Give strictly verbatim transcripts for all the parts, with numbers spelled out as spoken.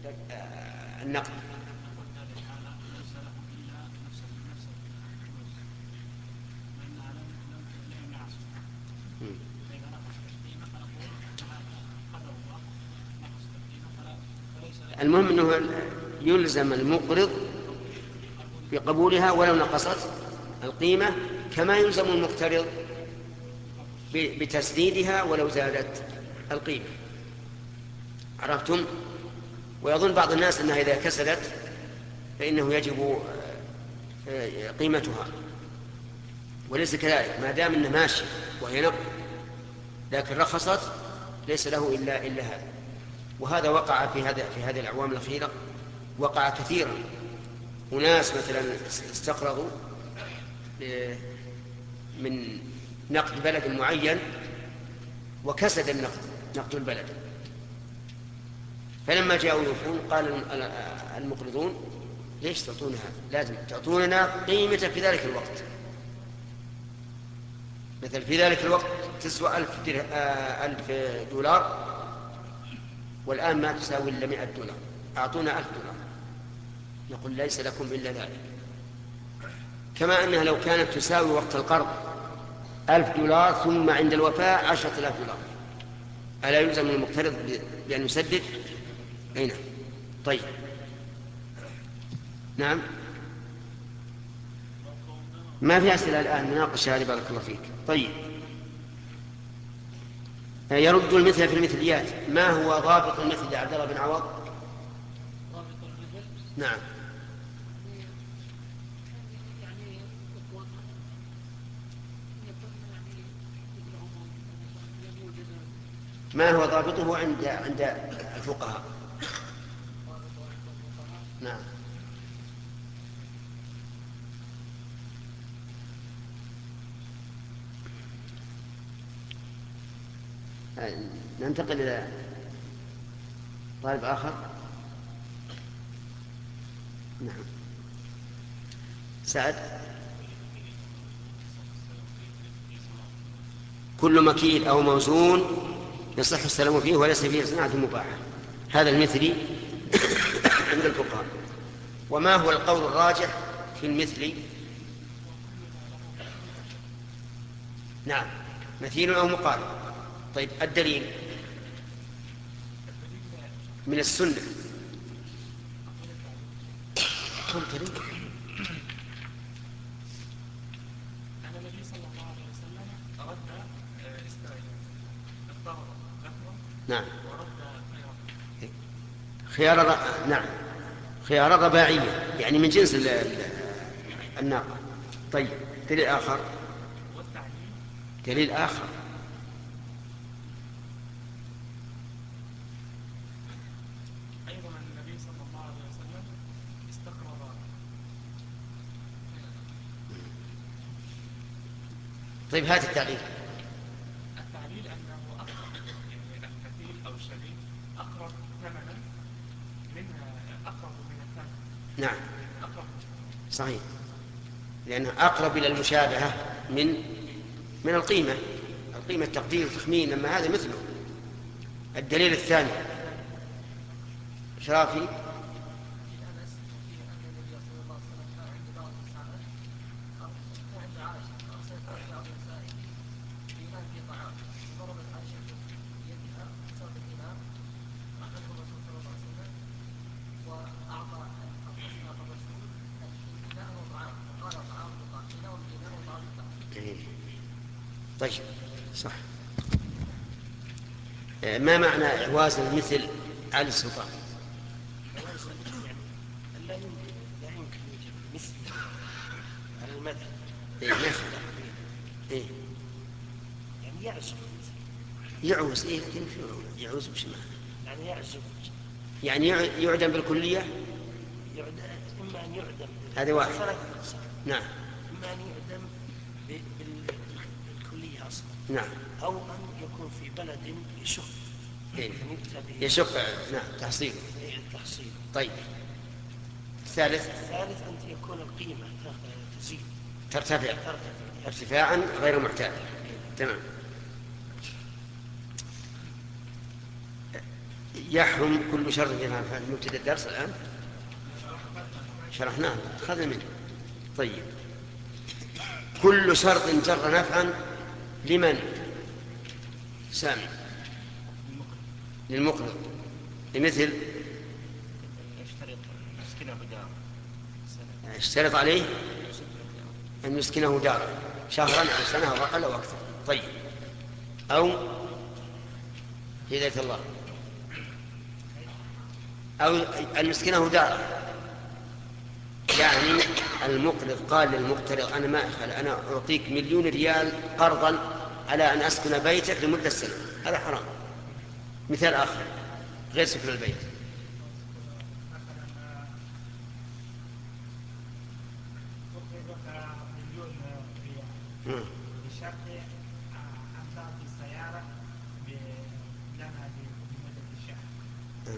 النقد. المهم أنه يلزم المقرض بقبولها ولو نقصت القيمة، كما يلزم المقترض بتسديدها ولو زادت القيمة. عرفتم؟ ويظن بعض الناس أنها إذا كسدت فإنه يجب قيمتها، وليس كذلك. ما دام أنه ماشي وهي نقد لكن رخصت ليس له إلا إلا هذا. وهذا وقع في هذا في هذه الأعوام الأخيرة، وقع كثيرا. وناس مثلا استقرضوا من نقد بلد معين وكسد النقد نقد البلد، فلما جاءوا يوفون قال المقرضون ليش تعطونها؟ لازم تعطوننا قيمة في ذلك الوقت. مثل في ذلك الوقت تسوى ألف, ألف دولار والآن ما تساوي إلا مئة دولار، أعطونا ألف دولار. يقول ليس لكم إلا ذلك. كما أنها لو كانت تساوي وقت القرض ألف دولار ثم عند الوفاء عشرة آلاف دولار، ألا يلزم المقترض بأن يسدد؟ أين؟ طيب نعم. ما في أسئلة الآن، مناقشة هذه بارك الله فيك. طيب يرد المثل في المثليات. ما هو ضابط المثل يا عبد الله بن عوض؟ ضابط المثل نعم. ما هو ضابطه عند عند الفقهاء؟ نعم. ننتقل إلى طالب آخر. نعم سعد. كل مكيل أو موزون يصح السلام فيه وليس فيه صناعة مباحة، هذا المثلي عند الفقهاء. وما هو القول الراجح في المثلي؟ نعم مثيل أو مقارب. طيب الدليل من السنة. نعم خيار الر... نعم خيار الرباعية يعني من جنس الناقة. طيب دليل آخر. دليل آخر أيضا النبي صلى الله عليه وسلم استقرض. طيب هات التعليل. التعليل أنه أقرب، يعني الكفيل أو الشريك أقرب ثمنا من أقرب من الثمن. نعم أقرب صحيح، لأنه أقرب إلى المشابهة من من القيمة. القيمة تقدير تخمين، أما هذا مثله. الدليل الثاني شرافي. طيب صح. ما معنى إعواز المثل على السلطان؟ لا يمكن يوجد مثل على المثل. إيه مثل إيه يعني يعزف يعوز إيه لكن يعوز بش معنى؟ يعني يعزف يعني يعدم بالكلية. يعدم إما أن يعدم هذا واحد. نعم. إما أن يعدم بالكلية أصلا. نعم. أو أن يكون في بلد يشق. إيه؟ يشق نعم تحصيل. إيه التحصيل. طيب الثالث. الثالث أن تكون القيمة تزيد ترتفع ترتفع ارتفاعا غير معتاد. تمام. يحرم كل شرط جرى نفعا. مبتدأ الدرس الآن شرحناه أخذنا منه. طيب كل شرط جر نفعا لمن؟ سامي للمقرض. لمثل اشترط عليه أن يسكنه دارا شهرا أو سنة أو أقل أو أكثر. طيب أو هداية الله أو أن يسكنه دارا، يعني المقرض قال للمقترض أنا ما أخل أنا أعطيك مليون ريال قرضا على أن أسكن بيتك لمدة سنة، هذا حرام. مثال آخر غير سكن البيت. بشرط أن تعطي السيارة لنا لمدة الشهر.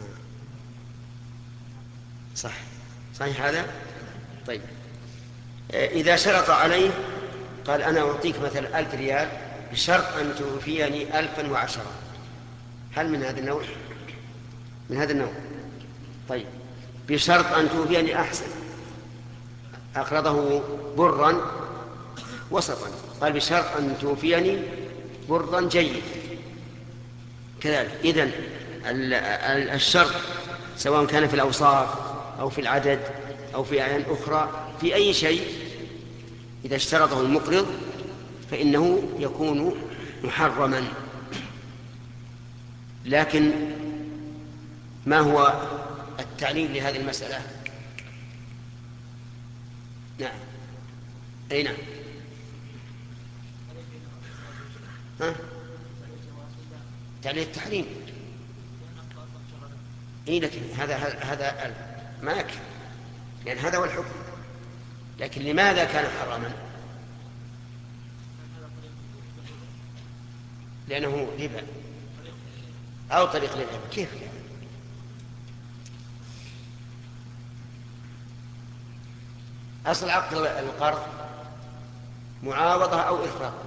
صح صحيح هذا. طيب إذا شرط عليه قال أنا أعطيك مثلا ألف ريال بشرط أن توفيني ألفا وعشرة، هل من هذا النوع؟ من هذا النوع. طيب بشرط أن توفيني أحسن، أقرضه برا وسطا، قال بشرط أن توفيني برا جيد كذلك. إذن الشرط سواء كان في الأوصاف أو في العدد أو في أعيان أخرى في أي شيء إذا اشترطه المقرض فإنه يكون محرما. لكن ما هو التعليل لهذه المسألة؟ نعم أي نعم ها؟ تعليل التحريم. إيه لكن هذا هذا ما يكفي، يعني هذا هو الحكم. لكن لماذا كان حراما؟ لأنه ربا أو طريق للربا. كيف يعني؟ أصل عقد القرض معاوضة أو إرفاق.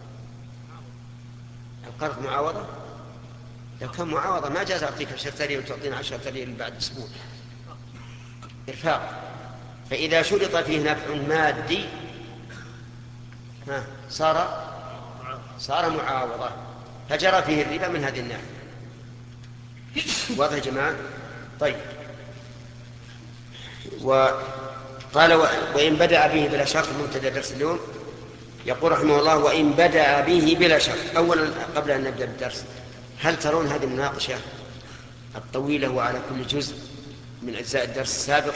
القرض معاوضة، لو كان معاوضة ما جاز أعطيك عشرة ريال وتعطينا عشرة ريال بعد أسبوع. إرفاق. فإذا شرط فيه نفع مادي صار صار معاوضة، فجرى فيه الربا من هذه الناحية. واضح يا جماعة؟ طيب وقال وإن بدأ به بلا شرط. مبتدأ درس اليوم يقول رحمه الله وإن بدأ به بلا شرط. أولا قبل أن نبدأ بالدرس، هل ترون هذه المناقشة الطويلة وعلى كل جزء من أجزاء الدرس السابق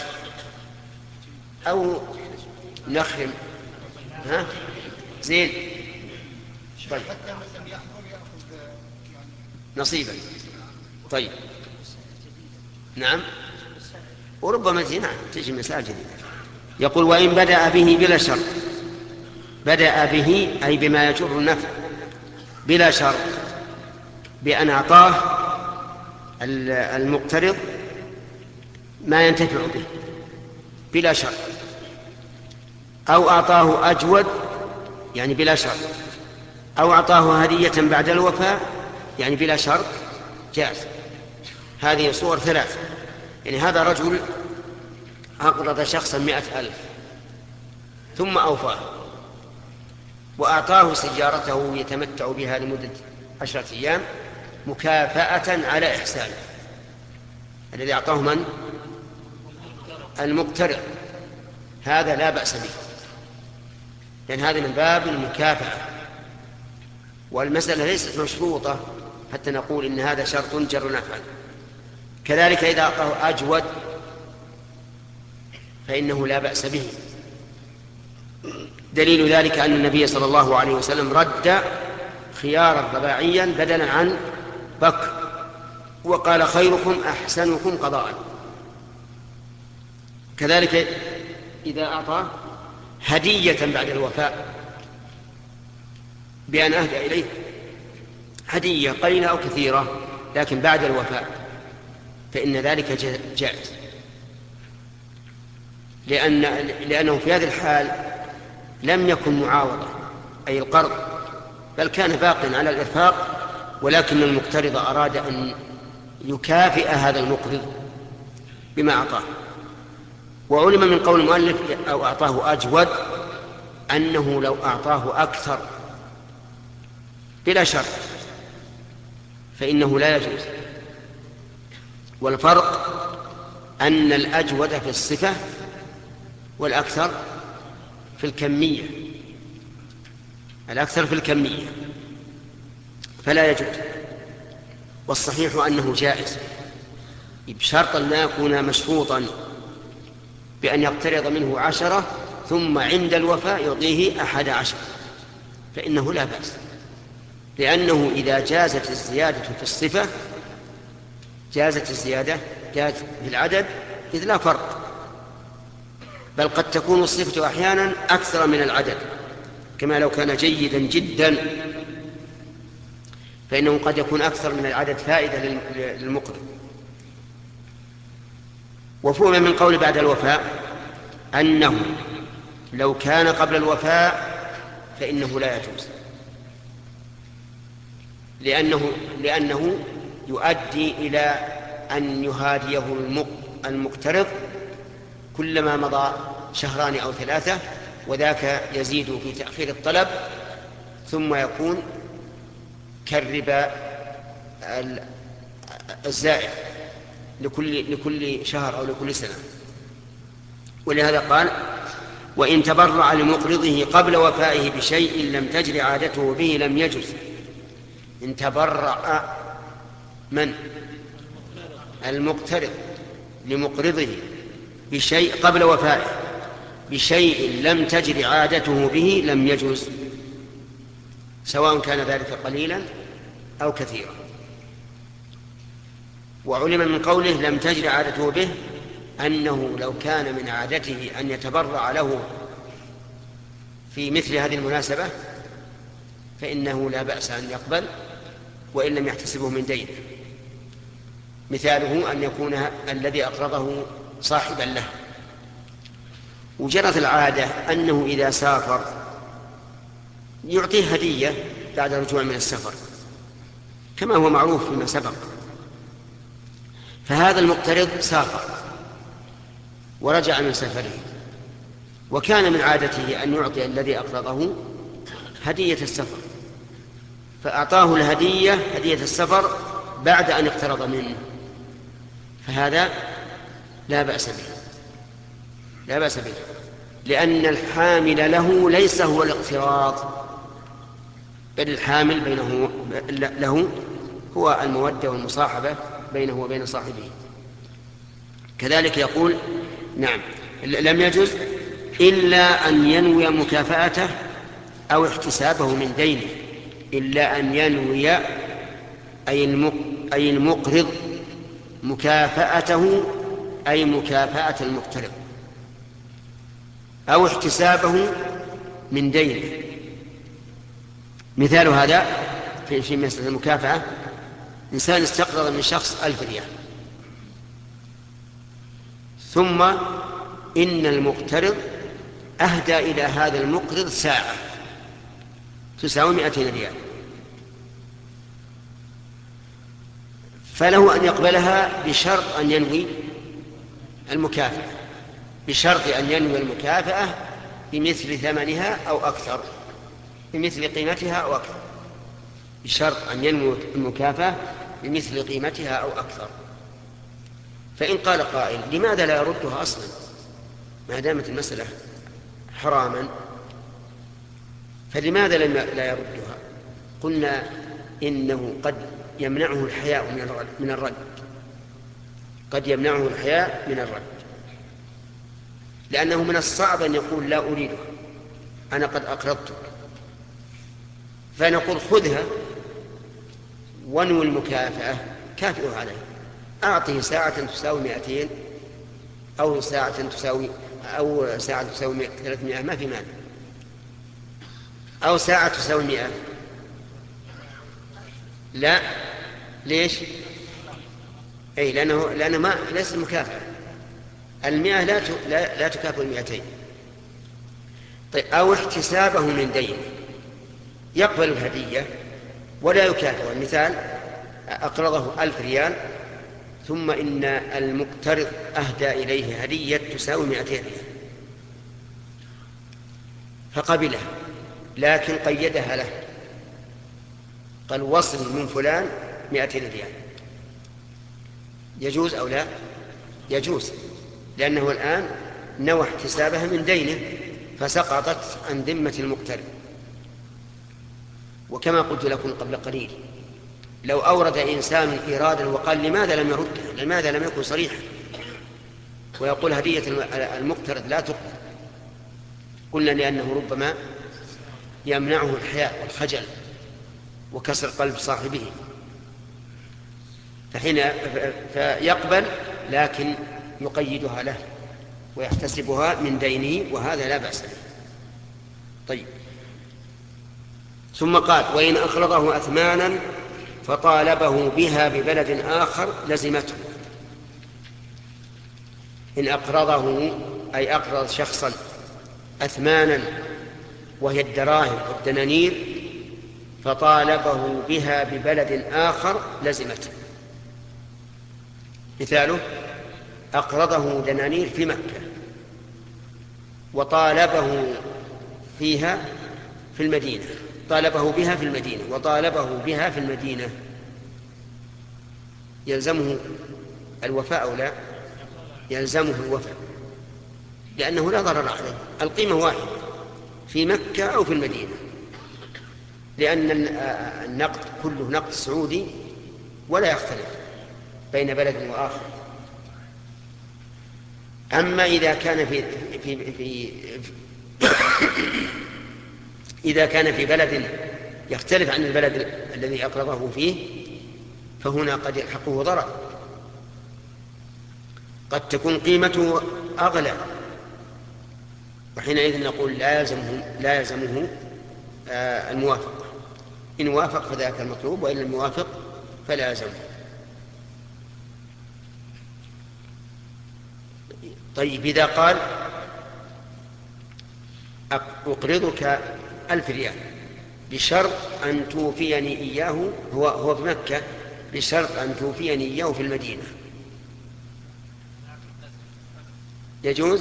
أو نخرم؟ ها زين طيب نصيبا. طيب نعم وربما تجي نعم تجي مسائل جديدة. يقول وإن بدأ به بلا شرط. بدأ به أي بما يجر النفع بلا شرط، بأن أعطاه المقترض ما ينتفع به بلا شرط، أو أعطاه أجود يعني بلا شرط، أو أعطاه هدية بعد الوفاء يعني بلا شرط، جاز. هذه صور ثلاث. يعني هذا رجل أقرض شخصا مئة ألف ثم أوفاه وأعطاه سيارته يتمتع بها لمدة عشرة أيام مكافأة على إحسانه. الذي أعطاه من؟ المقترض. هذا لا بأس به، لأن هذا من باب المكافأة، والمسألة ليست مشروطة حتى نقول إن هذا شرط جر نفعا. كذلك إذا أعطاه أجود فإنه لا بأس به. دليل ذلك أن النبي صلى الله عليه وسلم رد خيارا رباعيا بدلا عن بكر وقال خيركم أحسنكم قضاء. كذلك إذا أعطى هدية بعد الوفاء بأن أهدى إليه هدية قليلة أو كثيرة لكن بعد الوفاء فإن ذلك جائز، لأن لأنه في هذه الحال لم يكن معاوضة أي القرض، بل كان باق على الإرفاق، ولكن المقترض أراد أن يكافئ هذا المقرض بما أعطاه. وعلم من قول المؤلف أو أعطاه أجود أنه لو أعطاه أكثر بلا شرط فإنه لا يجوز. والفرق أن الأجود في الصفة والأكثر في الكمية، الأكثر في الكمية فلا يجوز. والصحيح أنه جائز بشرط أن لا يكون مشروطا بأن يقترض منه عشرة ثم عند الوفاء يعطيه أحد عشر، فإنه لا بأس، لأنه إذا جازت الزيادة في الصفة جازت الزيادة جازت في العدد، إذ لا فرق، بل قد تكون الصفة أحيانا أكثر من العدد، كما لو كان جيدا جدا فإنه قد يكون أكثر من العدد فائدة للمقرض. وفهم من قول بعد الوفاء أنه لو كان قبل الوفاء فإنه لا يجوز، لأنه, لأنه يؤدي إلى أن يهاديه المقترض كلما مضى شهران أو ثلاثة، وذاك يزيد في تأخير الطلب ثم يكون كالربا الزائد لكل, لكل شهر أو لكل سنة. ولهذا قال: وإن تبرع لمقرضه قبل وفائه بشيء لم تجر عادته به لم يجز. إن تبرع من؟ المقترض لمقرضه بشيء قبل وفائه بشيء لم تجر عادته به لم يجز، سواء كان ذلك قليلا أو كثيرا. وعلم من قوله لم تجر عادته به أنه لو كان من عادته أن يتبرع له في مثل هذه المناسبة فإنه لا بأس أن يقبل وإن لم يحتسبه من دين. مثاله أن يكون الذي أقرضه صاحبا له. وجرت العادة أنه إذا سافر يعطيه هدية بعد رجوع من السفر كما هو معروف فيما سبق. فهذا المقترض سافر ورجع من سفره، وكان من عادته أن يعطي الذي أقرضه هدية السفر، فأعطاه الهدية هدية السفر بعد أن اقترض منه، فهذا لا بأس به لا بأس به لأن الحامل له ليس هو الاقتراض، بل الحامل بينه له هو المودة والمصاحبة بينه وبين صاحبه. كذلك يقول: نعم لم يجوز إلا أن ينوي مكافأته أو احتسابه من دينه، إلا أن ينوي أي المقرض مكافأته أي مكافأة المقترض أو احتسابه من دينه. مثال هذا في مسألة المكافأة: إنسان استقرض من شخص ألف ريال، ثم إن المقترض أهدى إلى هذا المقرض ساعة تساوي مئتين ريال، فله أن يقبلها بشرط أن ينوي المكافأة، بشرط أن ينوي المكافأة بمثل ثمنها أو أكثر، بمثل قيمتها أو أكثر، بشرط أن ينوي المكافأة بمثل قيمتها أو أكثر. فإن قال قائل: لماذا لا يردها أصلا ما دامت المسألة حراما، فلماذا لا يردها؟ قلنا إنه قد يمنعه الحياء من الرد، قد يمنعه الحياء من الرد، لأنه من الصعب أن يقول: لا أريدها، أنا قد أقرضتك. فنقول: خذها وانوي المكافأة، كافئه عليه، أعطه ساعة تساوي مئتين أو ساعة تساوي أو ساعة تساوي ثلاثمائة، ما في مانع، أو ساعة تساوي مئة. لا، ليش؟ أي لأنه لأنه ما ليس المكافأة، المئة لا لا, لا تكافئ المئتين. طيب، أو احتسابه من دين، يقبل الهدية ولا يكافئ. المثال: أقرضه ألف ريال ثم إن المقترض أهدى إليه هدية تساوي مئتين ريال فقبلها، لكن قيدها له، قال وصل من فلان مئتين ريال، يجوز أو لا؟ يجوز، لأنه الآن نوى احتسابها من دينه فسقطت عن ذمة المقترض. وكما قلت لكم قبل قليل، لو أورد إنسان إيرادا وقال لماذا لم يردها، لماذا لم يكن صريحا، ويقول هدية المقترض لا تقبل، قلنا لأنه ربما يمنعه الحياء والخجل وكسر قلب صاحبه، فحين فيقبل لكن يقيدها له ويحتسبها من دينه، وهذا لا بأس به. طيب، ثم قال وإن أقرضه أثمانا فطالبه بها ببلد آخر لزمته. إن أقرضه أي أقرض شخصا أثمانا وهي الدراهم والدنانير فطالبه بها ببلد آخر لزمته. مثاله أقرضه دنانير في مكة وطالبه فيها في المدينة، طالبه بها في المدينة وطالبه بها في المدينة، يلزمه الوفاء أو لا؟ يلزمه الوفاء، لأنه لا ضرر عليه، القيمة واحدة في مكة أو في المدينة، لأن النقد كله نقد سعودي ولا يختلف بين بلد وآخر. أما إذا كان في, في, في إذا كان في بلد يختلف عن البلد الذي أقرضه فيه فهنا قد يلحقه ضرر، قد تكون قيمته أغلى، وحينئذ نقول لا يلزمه, لا يلزمه آه الموافق، إن وافق فذاك المطلوب، وإن لم يوافق فلا يلزمه. طيب، إذا قال أقرضك ألف ريال بشرط أن توفيني إياه، هو هو في مكة، بشرط أن توفيني إياه في المدينة، يجوز؟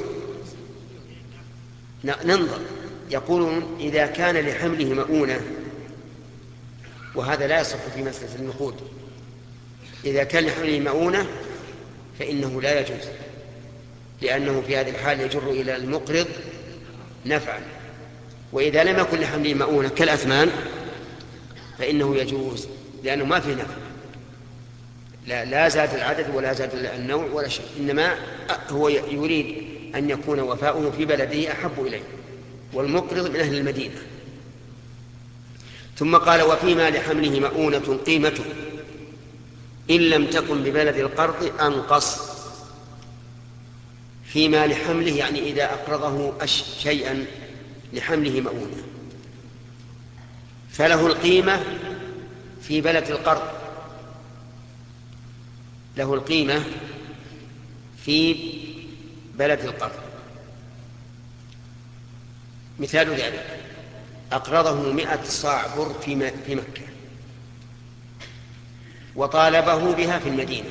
ننظر، يقولون إذا كان لحمله مؤونة، وهذا لا يصح في مسألة النقود، إذا كان لحمله مؤونة فإنه لا يجوز، لأنه في هذه الحال يجر إلى المقرض نفعا. وإذا لم يكن لحمله مؤونة كالأثمان فإنه يجوز، لأنه ما فيه نفع، لا, لا زاد العدد ولا زاد النوع ولا شيء، إنما هو يريد أن يكون وفاؤه في بلده أحب إليه، والمقرض من أهل المدينة. ثم قال وفيما لحمله مؤونة قيمته إن لم تكن ببلد القرض أنقص. فيما لحمله يعني إذا أقرضه شيئا لحمله مؤونة فله القيمة في بلد القرض، له القيمة في بلد القرض. مثال ذلك أقرضه مئة صاع بر في مكة وطالبه بها في المدينة.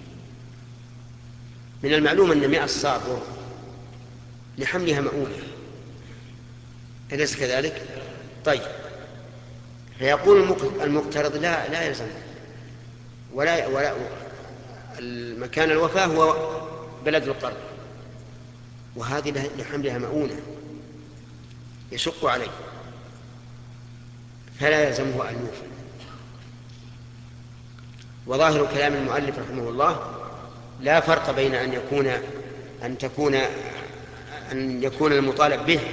من المعلوم أن مئة صاع بر لحملها مؤونة، أليس كذلك؟ طيب، فيقول المقترض لا لا يلزم، ولا ولا المكان الوفاء هو بلد القرض، وهذه لحملها مؤونة يشق عليه، فلا يلزمه أن يوفي. وظاهر كلام المؤلف رحمه الله لا فرق بين أن يكون أن تكون أن يكون المطالب به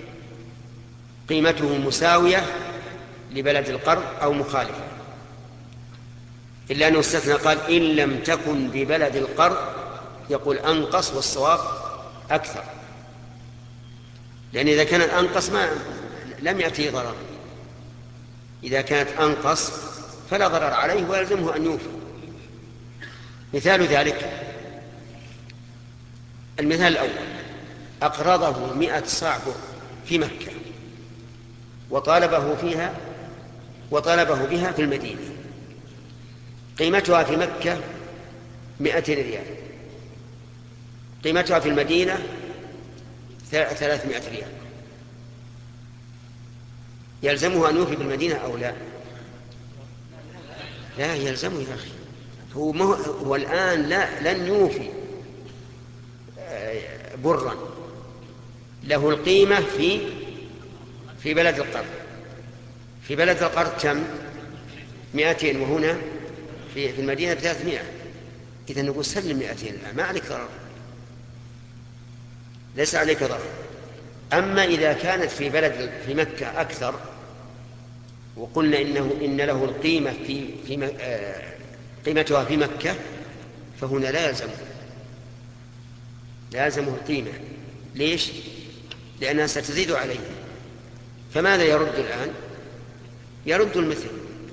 قيمته مساوية لبلد القرض أو مخالفة، إلا أنه استثنى قال إن لم تكن ببلد القرض، يقول أنقص والصواب أكثر، لأن إذا كانت أنقص ما لم يأتي ضرر، إذا كانت أنقص فلا ضرر عليه ويلزمه أن يوفي. مثال ذلك المثال الأول أقرضه مئة صاع في مكة وطالبه فيها وطالبه بها في المدينة، قيمتها في مكة مئتين ريال، قيمتها في المدينة ثلاثمائة ريال، يلزمه أن يوفي بالمدينة أو لا؟ لا يلزمه يا أخي، هو, هو الآن لا لن يوفي برا، له القيمة في في بلد القرض. في بلد القرض كم؟ مئتين، وهنا في في المدينة ثلاثمائة. إذا نقول سلم مئتين الآن، ما عليك ضرر، ليس عليك ضرر. أما إذا كانت في بلد في مكة أكثر، وقلنا إنه إن له القيمة في في آه قيمتها في مكة، فهنا لا يلزمه لازمه القيمة. ليش؟ لأنها ستزيد عليه. فماذا يرد الآن؟ يرد المثل.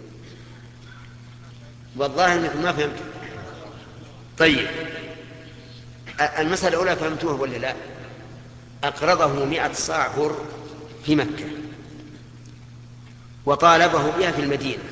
والله أنكم ما فهمت. طيب المسألة الأولى فهمتوها ولا لا؟ أقرضه مئة صاع بر في مكة وطالبه بها في المدينة،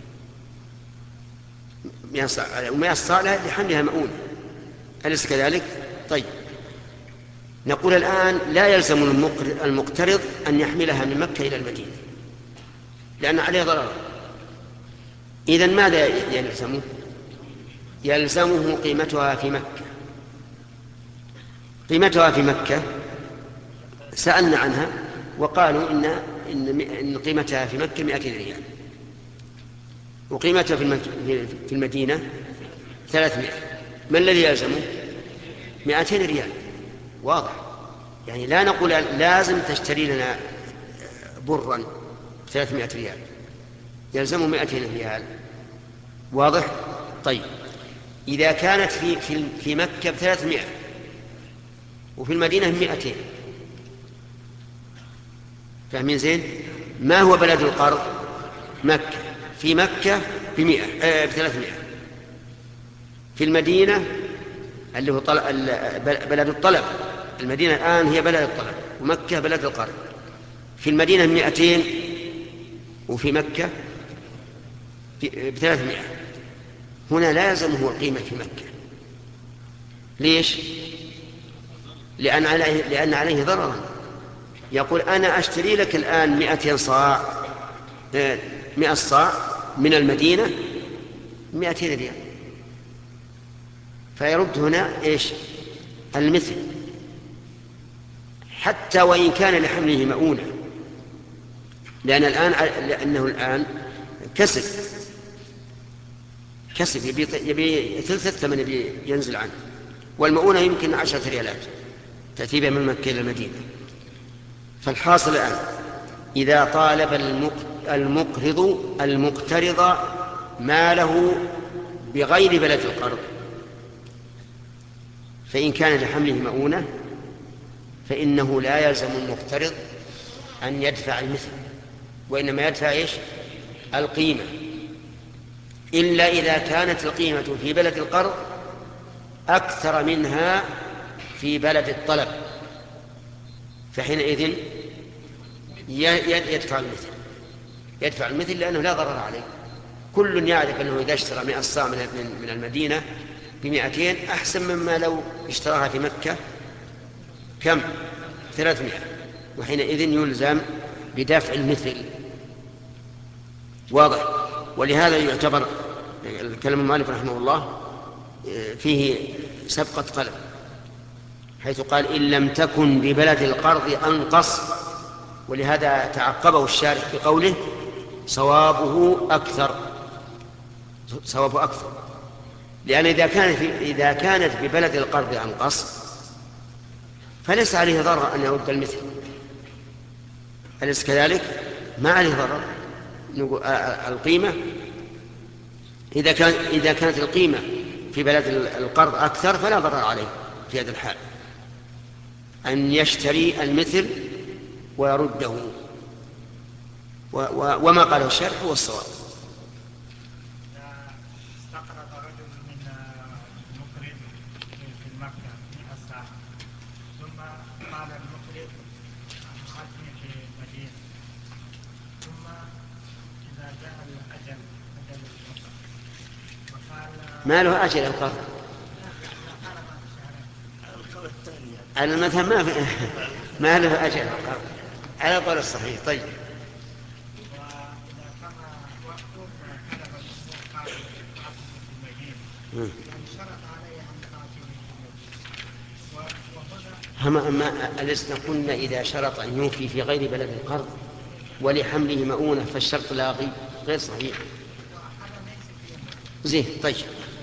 مئة صاع، ومئة صاع لحملها مؤونة، أليس كذلك؟ طيب نقول الآن لا يلزم المقترض أن يحملها من مكة إلى المدينة لأن عليه ضرر. إذن ماذا يلزمه؟ يلزمه قيمتها في مكة. قيمتها في مكة سألنا عنها وقالوا إن, إن, إن قيمتها في مكة مئتين ريال، وقيمتها في المدينة ثلاثمائة. ما الذي يلزمه؟ مئتين ريال. واضح؟ يعني لا نقول لازم تشتري لنا برا ثلاثمائة ريال، يلزمه مئتين ريال. واضح؟ طيب إذا كانت في, في, في مكة بثلاثمائة وفي المدينة مئتين، فاهمين زين؟ ما هو بلد القرض؟ مكة. في مكة بمئة آه بثلاثمائة، في المدينة اللي هو طلب بلد الطلب، المدينة الآن هي بلد الطلب ومكة بلد القرض. في المدينة مئتين وفي مكة بثلاثمائة. هنا لا يلزمه القيمة في مكة. ليش؟ لأن عليه, لأن عليه ضررا. يقول أنا أشتري لك الآن مئتين صاع مئة صاع من المدينة مئتين ريال، فيرد هنا إيش؟ المثل، حتى وإن كان لحمله مؤونة، لأن الآن لأنه الآن كسب كسب يبي, يبي ثلث الثمن يبي ينزل عنه، والمؤونة يمكن عشرة ريالات تأتي من مكة إلى المدينة. فالحاصل الآن إذا طالب المقرض المقترض ماله بغير بلد القرض، فإن كان لحمله مؤونة فإنه لا يلزم المقترض أن يدفع المثل، وإنما يدفع إيش؟ القيمة، إلا إذا كانت القيمة في بلد القرض أكثر منها في بلد الطلب، فحينئذ يدفع المثل يدفع المثل لأنه لا ضرر عليه. كل يعرف أنه إذا اشترى مئة صاع من المدينة بمئتين أحسن مما لو اشتراها في مكة كم؟ ثلاثمائة، وحينئذ يلزم بدفع المثل. واضح؟ ولهذا يعتبر الكلام المؤلف رحمه الله فيه سبقة قلم، حيث قال إن لم تكن ببلد القرض أنقص، ولهذا تعقبه الشارح بقوله صوابه أكثر صوابه أكثر لأن إذا كانت إذا كانت ببلد القرض أنقص فليس عليه ضرر أن يرد المثل، أليس كذلك؟ ما عليه ضرر. القيمة إذا كان إذا كانت القيمة في بلد القرض أكثر فلا ضرر عليه في هذا الحال أن يشتري المثل ويرده، وما قاله الشارح هو الصواب. استقرض رجل من مقرض في مكة مئة صاع، ثم قال المقرض أخذني في المدينة، ثم إذا جاء الأجل أجل الوقت فقال ما له أجل القرض، القول الثاني يعني. على المذهب ما في ما له أجل، على القول الصحيح. طيب هم أما ألسنا قلنا إذا شرط أن يوفي في غير بلد القرض ولحمله مؤونة فالشرط لاغي غير صحيح. زين طيب.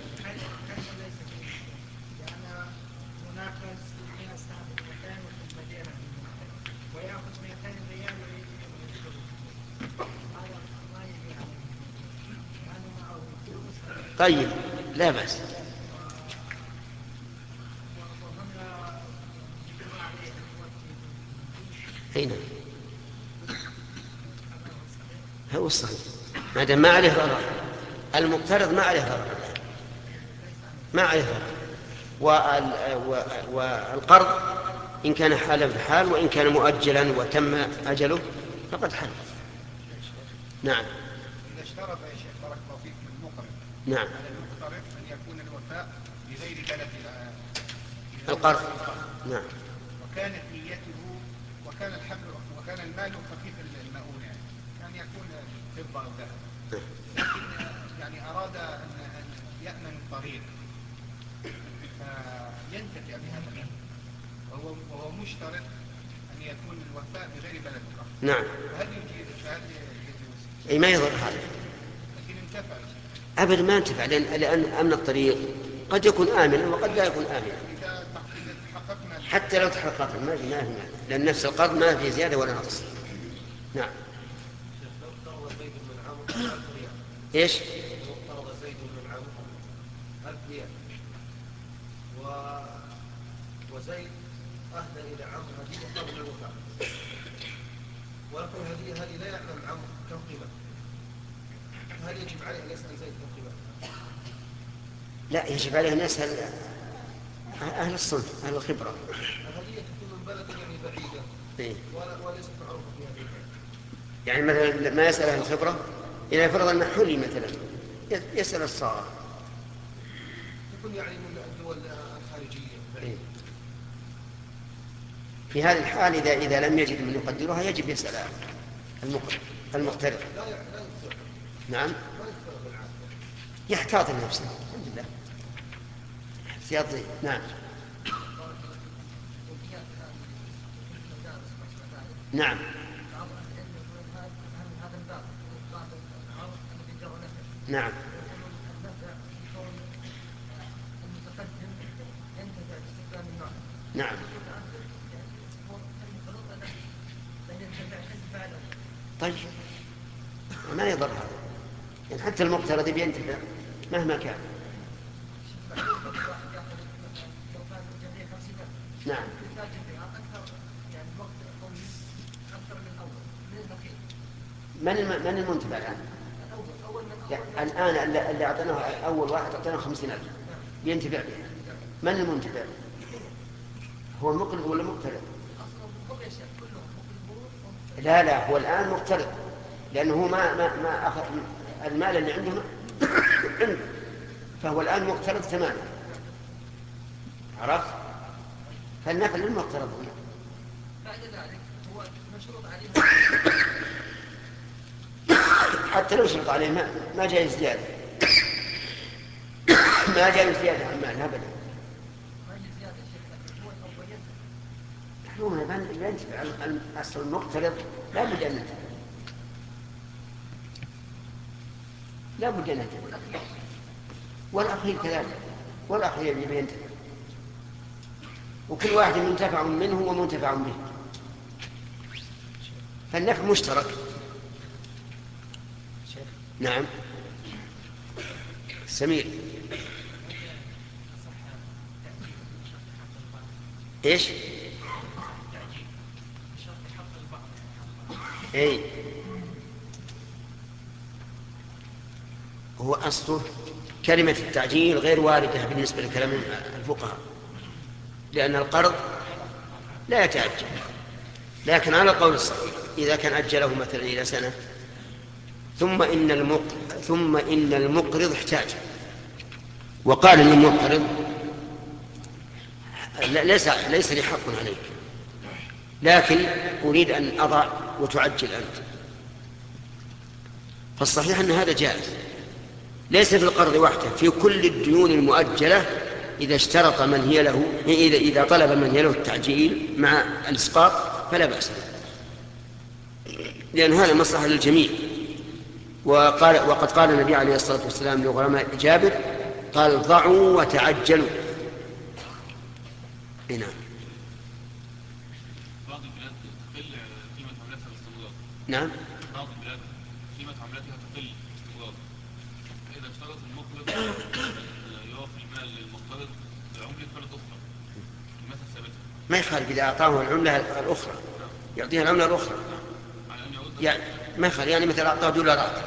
طيب لا بأس. هنا هو الصحيح ما دام ما عليه ضرر، المقترض ما عليه ضرر، ما عليه ضرر. والقرض إن كان حالا بحال، وإن كان مؤجلا وتم أجله فقد حل. نعم. إذا اشترط يا شيخ بارك الله فيك من المقرض، نعم، على المقترض أن يكون الوفاء بغير بلد القرض. نعم. وكانت نيته وكان الحمل وكان المال خفيف المؤونة، يعني كان يكون فضة أو ذهب، لكن يعني أراد أن يأمن الطريق فينتفع بهذا المال، وهو وهو مشترط أن يكون الوفاء بغير بلد القرض. نعم. فهل يجيز فهل يجوز؟ أي ما يضر هذا. لكن انتفع أبدا ما انتفع، لأن, لأن أمن الطريق قد يكون آمنا وقد لا يكون آمنا. حتى لو تحققنا ما في ما في معنى، لأن نفس القرض ما في زيادة ولا نقص. نعم. ايش؟ اقترض زيد من عمرو ألف ريال، وزيد أهدى إلى عمرو هدية قبل الوفاة، ولكن الهدية هذه لا يعلم عمرو كم قيمتها، هل يجب عليه أن يسأل زيد كم قيمتها؟ لا، يجب عليه أن يسأل أهل الصنف، أهل الخبرة. الهدية تكون من بلد يعني بعيدة إيه؟ وليست معروفة في هذه البلد. يعني مثلا ما يسأل أهل الخبرة، إذا فرض أن حلي مثلا يسأل الصغار. يكون يعني من الدول الخارجية. إيه؟ في هذه الحال إذا إذا لم يجد من يقدرها يجب يسأل المقترض المقترض. لا يقترض. نعم. لا يقترض بالعافية. يحتاط لنفسه. الحمد لله. احتياطي. نعم. نعم. نعم. نعم. طيب ما يضر هذا، يعني حتى المقترض بينتفع مهما كان. نعم. من من المنتفع الآن؟ يعني الآن اللي أعطيناه أول واحد أعطيناه خمسين ألف بينتفع به. من المنتفع؟ هو المقرض ولا مقترض؟ لا لا، هو الآن مقترض، لأنه ما ما ما أخذ المال اللي عنده عنده، فهو الآن مقترض تماما. عرفت؟ فالنفع للمقترض هنا. بعد ذلك هو مشروط عليه حتى لو شرط عليه ما, ما جاي زيادة ما جاي زيادة عن مال أبدا. هو ينتفع أصل المقترض لا بد أن ينتفع، لا بد أن ينتفع، والأخير كذلك، والأخير يجب ينتفع، وكل واحد منتفع منه ومنتفع به، فالنفع مشترك. نعم. سمير. ايش؟ اي هو اصله كلمة التعجيل غير واردة بالنسبة لكلام الفقهاء، لأن القرض لا يتعجل، لكن على القول الصحيح إذا كان أجله مثلا إلى سنة ثم إن المقرض ثم إن المقرض احتاج وقال للمقرض لا ليس ليس لي حق عليك، لكن أريد أن أضع وتعجل أنت. فالصحيح أن هذا جائز، ليس في القرض وحده، في كل الديون المؤجلة إذا اشترط من هي له، إذا إذا طلب من هي له التعجيل مع الإسقاط فلا بأس، لأن هذا مصلحة للجميع. وقال وقد قال النبي عليه الصلاة والسلام لغرماء جابر قال ضعوا وتعجلوا. نعم. بعض البلاد تقل قيمة عملتها باستمرار. نعم. بعض البلاد قيمة عملتها تقل باستمرار، فإذا اشترط المقرض يوفي المال للمقترض بعملة بلد أخرى قيمتها ثابتة. ما يخالف إذا أعطاه العملة الأخرى يعطيها العملة الأخرى، على أن يعود يعني ما يخالف، يعني مثل أعطاه دولارات،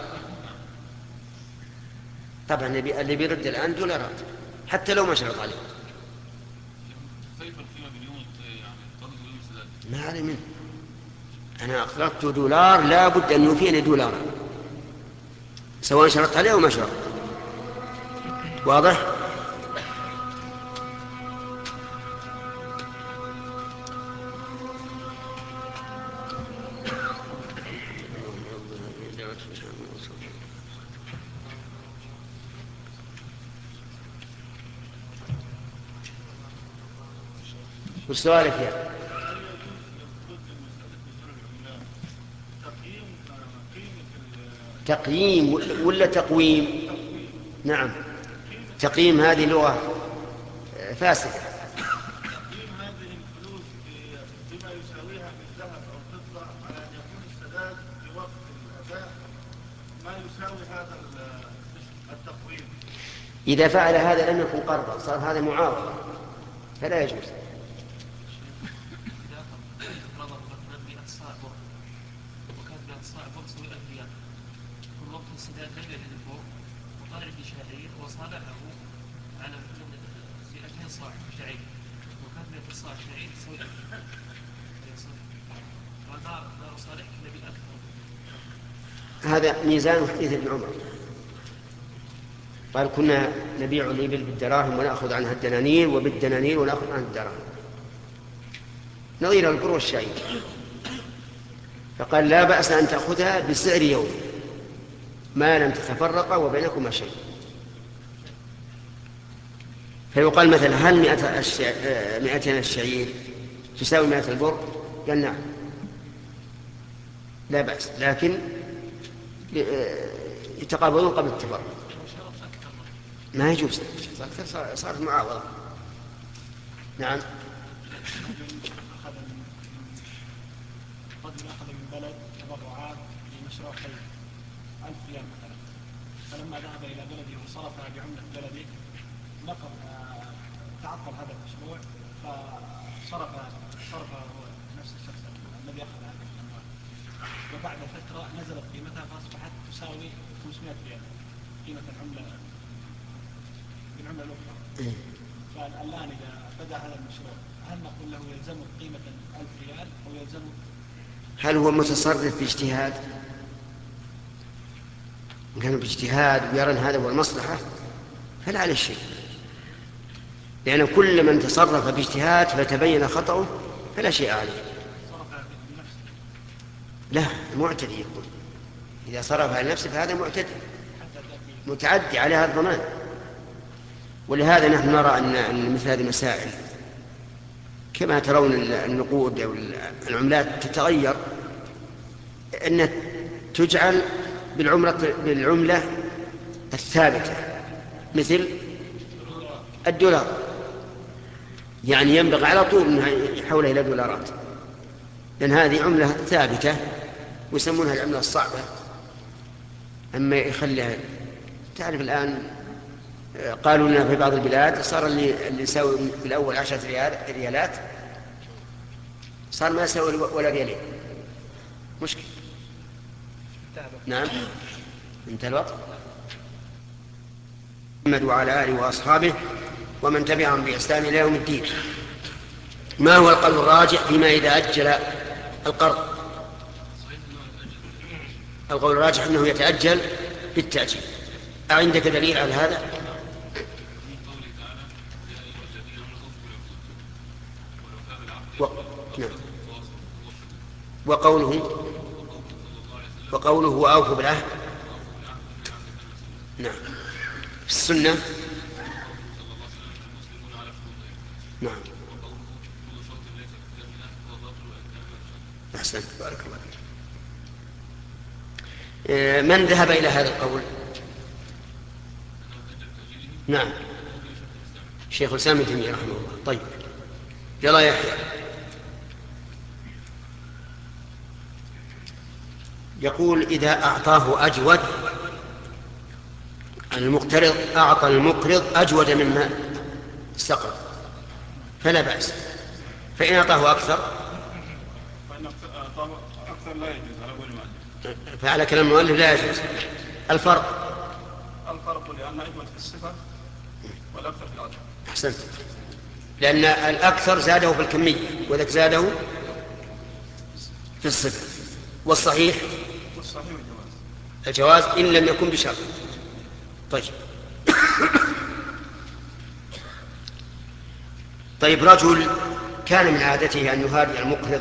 طبعا اللي بيرد الآن دولارات حتى لو ما شرط عليه. كيف القيمة بنيوم يعني قدر بنيوم السداد؟ ما علي منه، أنا أقرضت دولار لا بد أن يوفيني دولارا سواء شرط عليه أو ما شرط. واضح؟ والسؤال فيها تقييم ولا تقويم؟ نعم، تقييم هذه لغة فاسدة. تقييم هذه الفلوس بما يساويها من ذهب أو فضة على أن يكون السداد في وقت الأداء ما يساوي هذا التقويم. إذا فعل هذا لم يكن قرضا، صار هذا معاوضة فلا يجوز. هذا ميزان حديث ابن عمر قال كنا نبيع الإبل بالدراهم ونأخذ عنها الدنانير وبالدنانير ونأخذ عنها الدراهم، نظير البر والشعير، فقال لا بأس أن تأخذها بسعر يوم ما لم تتفرق وبينكما شيء. فيقال مثلا هل مئتين الشعير تساوي مئة البر؟ قال نعم لا بأس، لكن يتقابلون قبل التفرق. ما يجوز أكثر، صارت معاوضة. نعم. رجل أخذ من بلد تبرعات لمشروع خير ألف ريال مثلا، فلما ذهب إلى بلده وصرفها بعملة بلده نقض تعطل هذا المشروع فصرف صرف نفس الشخص الذي أخذ هذه الأموال، وبعد فترة نزلت قيمتها فأصبحت تساوي خمسمائة ريال قيمة العملة بالعملة الأخرى. فالآن إذا بدأ هذا المشروع هل نقول له يلزم قيمة ألف ريال أو يلزم؟ هل هو متصرف باجتهاد؟ إن كان باجتهاد ويرى أن هذا هو المصلحة فلا عليه شيء، لأن كل من تصرف باجتهاد فتبين خطأه فلا شيء عليه. لا، معتدي يكون، إذا صرف على نفسه فهذا معتدي متعدي على هذا الضمان. ولهذا نحن نرى أن مثل هذه المسائل كما ترون النقود أو العملات تتغير، أن تجعل بالعملة, بالعملة الثابتة مثل الدولار، يعني ينبغي على طول أنها يحولها إلى دولارات، لأن هذه عملة ثابتة ويسمونها العملة الصعبة. أما يخليها، تعرف الآن قالوا لنا في بعض البلاد صار اللي اللي يساوي في الأول عشرة ريال ريالات صار ما يساوي ولا ريالين، مشكلة. نعم، انتهى الوقت. محمد وعلى آله وأصحابه ومن تبعهم بإحسان إلى يوم الدين. ما هو القول الراجح فيما إذا أجل القرض؟ القول الراجح أنه يتأجل بالتأجيل. أعندك دليل على هذا؟ و... نعم. وقوله وقوله وأوفوا بالعهد. نعم. في السنة. نعم. أحسنت، بارك الله فيك. من ذهب إلى هذا القول؟ نعم، شيخ الإسلام ابن تيمية رحمه الله. طيب، يلا يحيى. يقول إذا أعطاه أجود، المقترض أعطى المقرض أجود مما استقرض فلا بأس، فإن أعطاه أكثر لا يجوز على قول المؤلف. فعلى كلام المؤلف لا يجوز. الفرق الفرق لأن أجود في الصفة والأكثر في الأجر. أحسنت، لأن الأكثر زاده في الكمية وذاك زاده في الصفة. والصحيح والصحيح الجواز الجواز إن لم يكن بشرط. طيب. طيب، رجل كان من عادته أن يهادي المقرض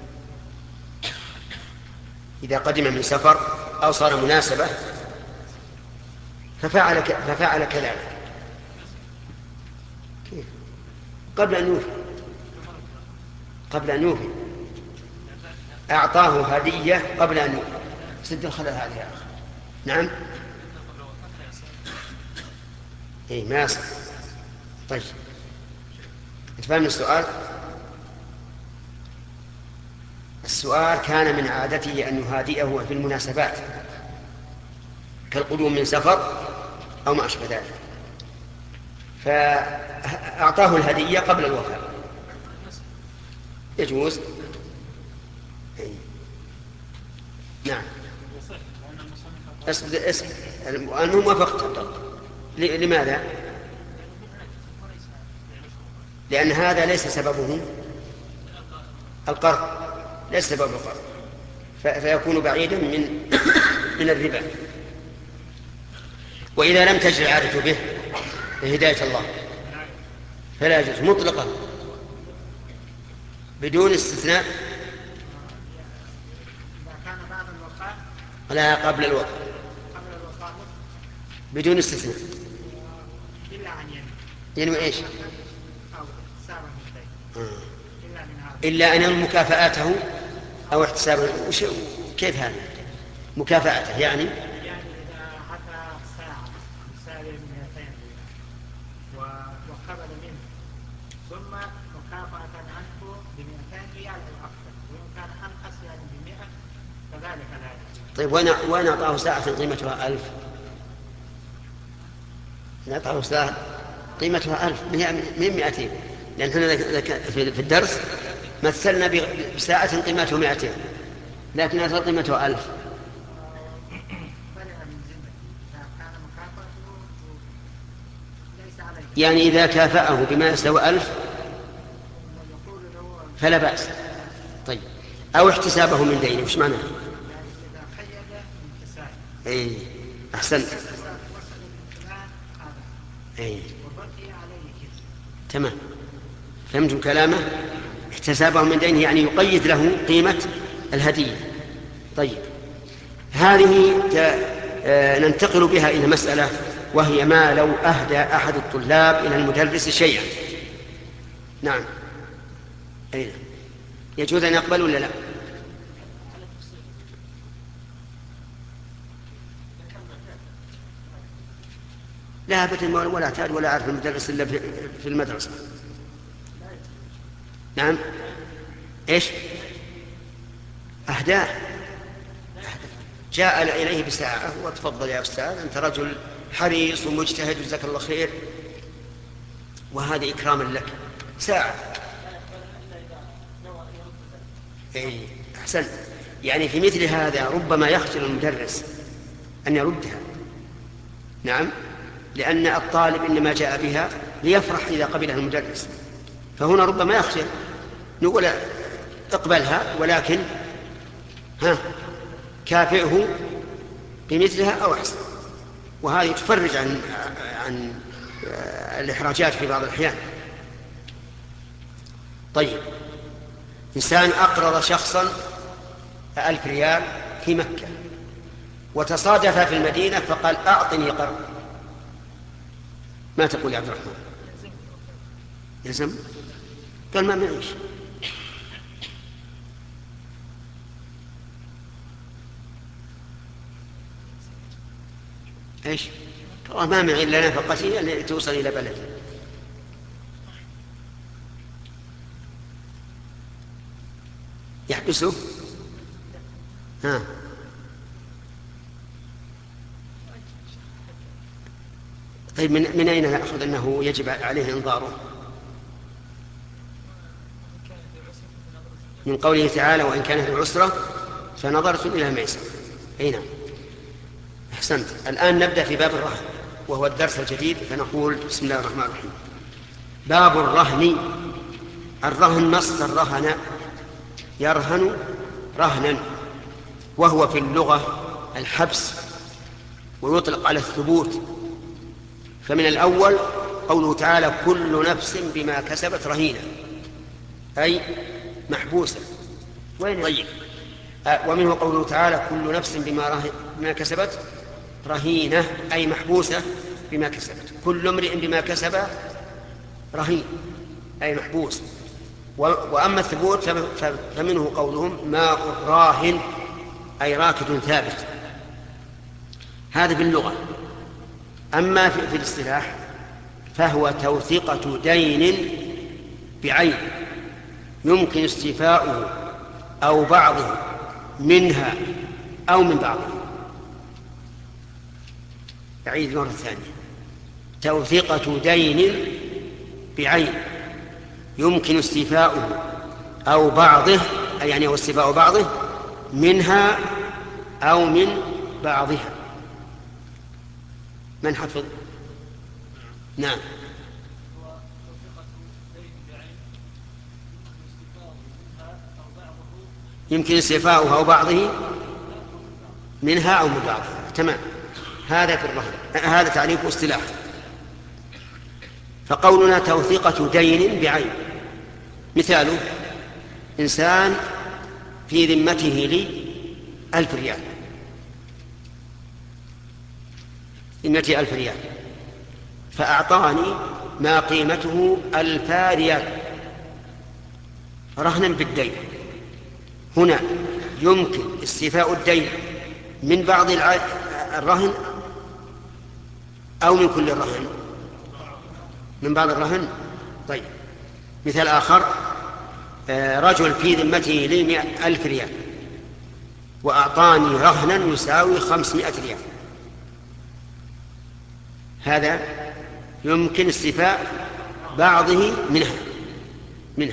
إذا قدم من سفر أو صار مناسبة ففعل ففعل كذلك قبل أن يوفي قبل أن يوفي أعطاه هدية قبل أن يوفي. سد الخلل هذه يا أخي. نعم. إيه ما يصح. طيب، تفهم السؤال؟ السؤال كان من عادته أن يهادئه في المناسبات كالقدوم من سفر أو ما أشبه ذلك، فأعطاه الهدية قبل الوفاة. يجوز. نعم. اسم اسم المهم وافقت. لماذا؟ لأن هذا ليس سببه القرض، ليس سبب القرض، فيكون بعيدا من من الربا. وإذا لم تجري العادة به لهداية الله فلا يجوز مطلقا بدون استثناء. لا، قبل الوقت بدون استثناء. يعني ايش؟ إلا أن مكافآته أو احتسابه. كيف هذا مكافأته؟ يعني يعني إذا أعطى ساعة تساوي مئتين وقبل منه ثم مكافأة عنه بمئتين ريال أو أكثر، وإن كان أنقص يعني بمئة فذلك لا يجوز. طيب، وين وين أعطاه ساعة قيمتها ألف؟ نعطاه ساعة قيمتها ألف من مئتين، لأن هنا في الدرس مثلنا بساعة قيمته مئتين لكن أصل قيمته ألف. يعني إذا كافأه بما يساوي ألف فلا بأس. طيب، أو احتسابه من دينه. وش معناه؟ أي أحسنت. أي تمام، فهمتم كلامه؟ احتسابه من دينه يعني يقيد له قيمة الهدية. طيب، هذه ننتقل بها إلى مسألة، وهي ما لو أهدى أحد الطلاب إلى المدرس شيئا. نعم. أين يجوز أن يقبل ولا لا؟ لا أبدا، ولا تاد ولا أعرف المدرس إلا في المدرسة. نعم. إيش؟ أهداه، جاء إليه بساعة وتفضل يا أستاذ أنت رجل حريص ومجتهد جزاك الله خير، وهذا إكراما لك ساعة. إيه أحسن. يعني في مثل هذا ربما يخجل المدرس أن يردها. نعم، لأن الطالب إنما جاء بها ليفرح إذا قبلها المدرس، فهنا ربما يخجل. نقول اقبلها ولكن ها كافئه بمثلها أو أحسن، وهذه تفرج عن عن الإحراجات في بعض الأحيان. طيب، إنسان أقرض شخصا ألف ريال في مكة وتصادف في المدينة فقال أعطني قرض، ما تقول يا عبد الرحمن؟ يلزم؟ قال ما معيش. ايش؟ قال ما معي الا نفقتي اللي توصل الى بلدي. يحبسه؟ ها طيب من, من أين نأخذ أنه يجب عليه إنظاره؟ من قوله تعالى وإن كانت العسرة فنظرة إلى الميسر. أي نعم أحسنت. الآن نبدأ في باب الرهن وهو الدرس الجديد، فنقول بسم الله الرحمن الرحيم. باب الرهن. الرهن مصدر رهن يرهن رهنا، وهو في اللغة الحبس ويطلق على الثبوت. فمن الأول قوله تعالى كل نفس بما كسبت رهينة، أي محبوسة. طيب آه ومنه قوله تعالى كل نفس بما, بما كسبت رهينة، أي محبوسة بما كسبت. كل امرئ بما كسب رهين، أي محبوس. وأما الثبوت فمنه قولهم ماء راهن، أي راكد ثابت. هذا باللغة. أما في الاصطلاح فهو توثيقة دين بعين يمكن استيفاؤه أو بعضه منها أو من بعضه. أعيد مرة ثانية. توثيقة دين بعين يمكن استيفاؤه أو بعضه، يعني هو استيفاء بعضه منها أو من بعضها. من حفظ؟ نعم. يمكن استيفاؤها أو بعضه منها أو من بعضها. تمام. هذا في الرهن، هذا تعريف اصطلاح. فقولنا توثيقة دين بعين، مثاله إنسان في ذمته لي ألف ريال، ذمتي ألف ريال، فأعطاني ما قيمته ألف ريال رهنا بالدين. هنا يمكن استيفاء الدين من بعض الرهن أو من كل الرهن؟ من بعض الرهن. طيب مثال آخر، رجل في ذمته لي مئة ألف ريال وأعطاني رهنا يساوي خمسمائة ريال، هذا يمكن استيفاء بعضه منها منها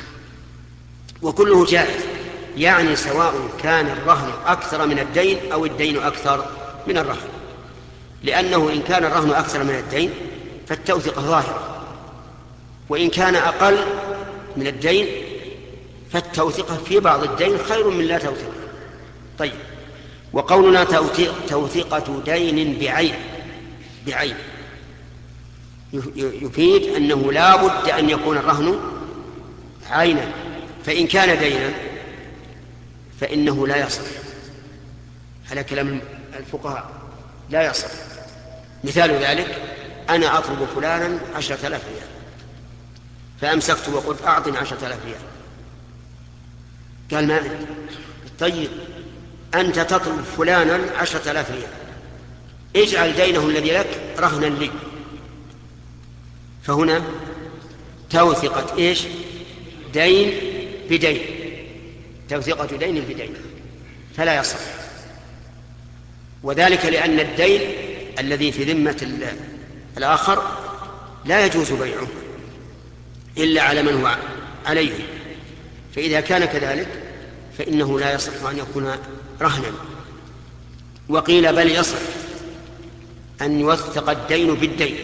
وكله جائز، يعني سواء كان الرهن أكثر من الدين أو الدين أكثر من الرهن، لأنه إن كان الرهن أكثر من الدين فالتوثيق ظاهرة، وإن كان أقل من الدين فالتوثيق في بعض الدين خير من لا توثيق. طيب وقولنا توثيقة دين بعين بعين يفيد أنه لا بد أن يكون الرهن عينا، فإن كان دينا فإنه لا يصح على كلام الفقهاء، لا يصح. مثال ذلك أنا أطلب فلانا عشرة آلاف ريال فأمسكت وقلت أعطني عشرة آلاف ريال، قال ما عندي. طيب أنت تطلب فلانا عشرة آلاف ريال، اجعل دينه الذي لك رهنا لي، فهنا توثقة إيش؟ دين بدين، توثقة دين بدين، فلا يصح. وذلك لأن الدين الذي في ذمة الآخر لا يجوز بيعه إلا على من هو عليه، فإذا كان كذلك فإنه لا يصح أن يكون رهنا. وقيل بل يصح أن يوثق الدين بالدين،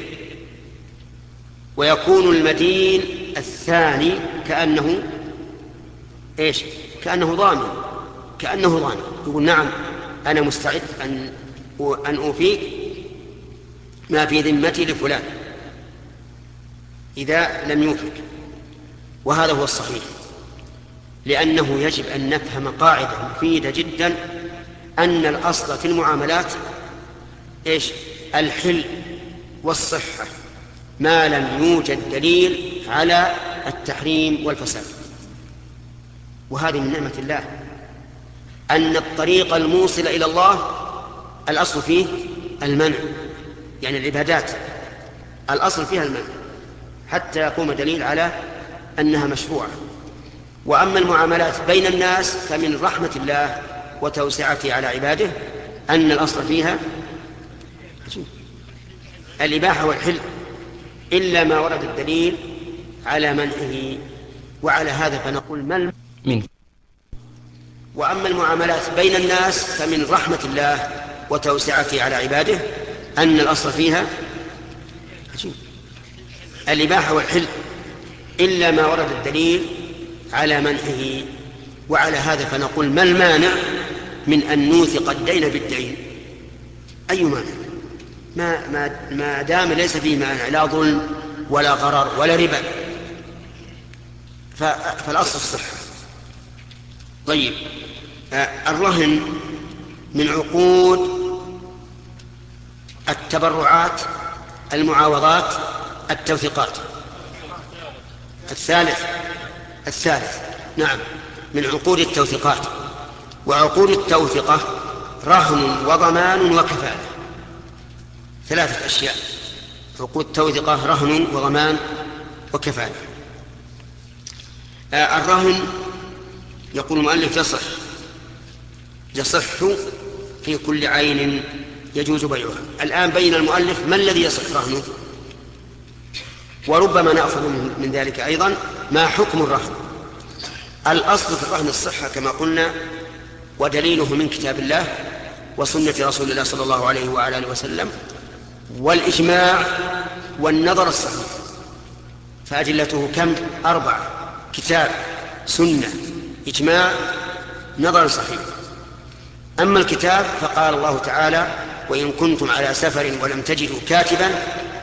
ويكون المدين الثاني كأنه إيش؟ كأنه ضامن، كأنه ضامن، يقول نعم أنا مستعد أن أن أوفيك ما في ذمتي لفلان إذا لم يوفك، وهذا هو الصحيح. لأنه يجب أن نفهم قاعدة مفيدة جدا، أن الأصل في المعاملات إيش؟ الحل والصحة، ما لم يوجد دليل على التحريم والفساد. وهذه من نعمة الله، أن الطريق الموصل إلى الله الأصل فيه المنع، يعني العبادات الأصل فيها المنع حتى يقوم دليل على أنها مشروعة. وأما المعاملات بين الناس فمن رحمة الله وتوسعته على عباده أن الأصل فيها الإباحة والحل، إلا ما ورد الدليل على منعه. وعلى هذا فنقول ما المنع. وأما المعاملات بين الناس فمن رحمة الله وتوسعته على عباده أن الأصل فيها الإباحة والحل، إلا ما ورد الدليل على منعه. وعلى هذا فنقول ما المانع من أن نوثق الدين بالدين؟ أي مانع؟ ما, ما, ما دام ليس فيه مانع، لا ظلم ولا غرر ولا ربا، فالأصل الصحة. طيب، الرهن من عقود التبرعات، المعاوضات، التوثيقات. الثالث الثالث نعم، من عقود التوثيقات. وعقود التوثقة رهن وضمان وكفالة، ثلاثة أشياء. عقود التوثقة رهن وضمان وكفالة. آه الرهن يقول المؤلف يصح يصح في كل عين يجوز بيعها. الآن بين المؤلف ما الذي يصح رهنه، وربما نأخذ من ذلك أيضا ما حكم الرهن. الأصل في الرهن الصحة كما قلنا، ودليله من كتاب الله وسنة رسول الله صلى الله عليه وعلى آله وسلم والإجماع والنظر الصحيح. فأدلته كم؟ أربعة: كتاب، سنة، إجماع، نظر صحيح. أما الكتاب فقال الله تعالى: وإن كنتم على سفر ولم تجدوا كاتبا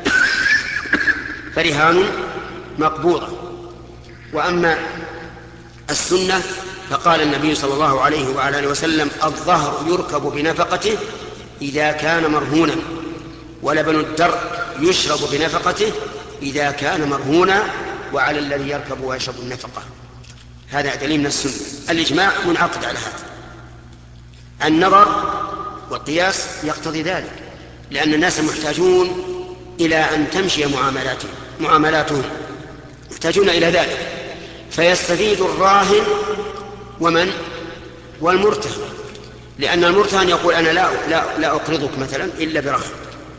فرهان مقبوضة. وأما السنة فقال النبي صلى الله عليه وعلى آله وسلم: الظهر يركب بنفقته إذا كان مرهونا، ولبن الدر يشرب بنفقته إذا كان مرهونا، وعلى الذي يركب ويشرب النفقة. هذا دليل من السنة. الإجماع منعقد على هذا. النظر والقياس يقتضي ذلك، لأن الناس محتاجون إلى أن تمشي معاملاتهم معاملاتهم محتاجون إلى ذلك، فيستفيد الراهن ومن والمرتهن، لأن المرتهن يقول: أنا لا, لا, لا أقرضك مثلا إلا برهن.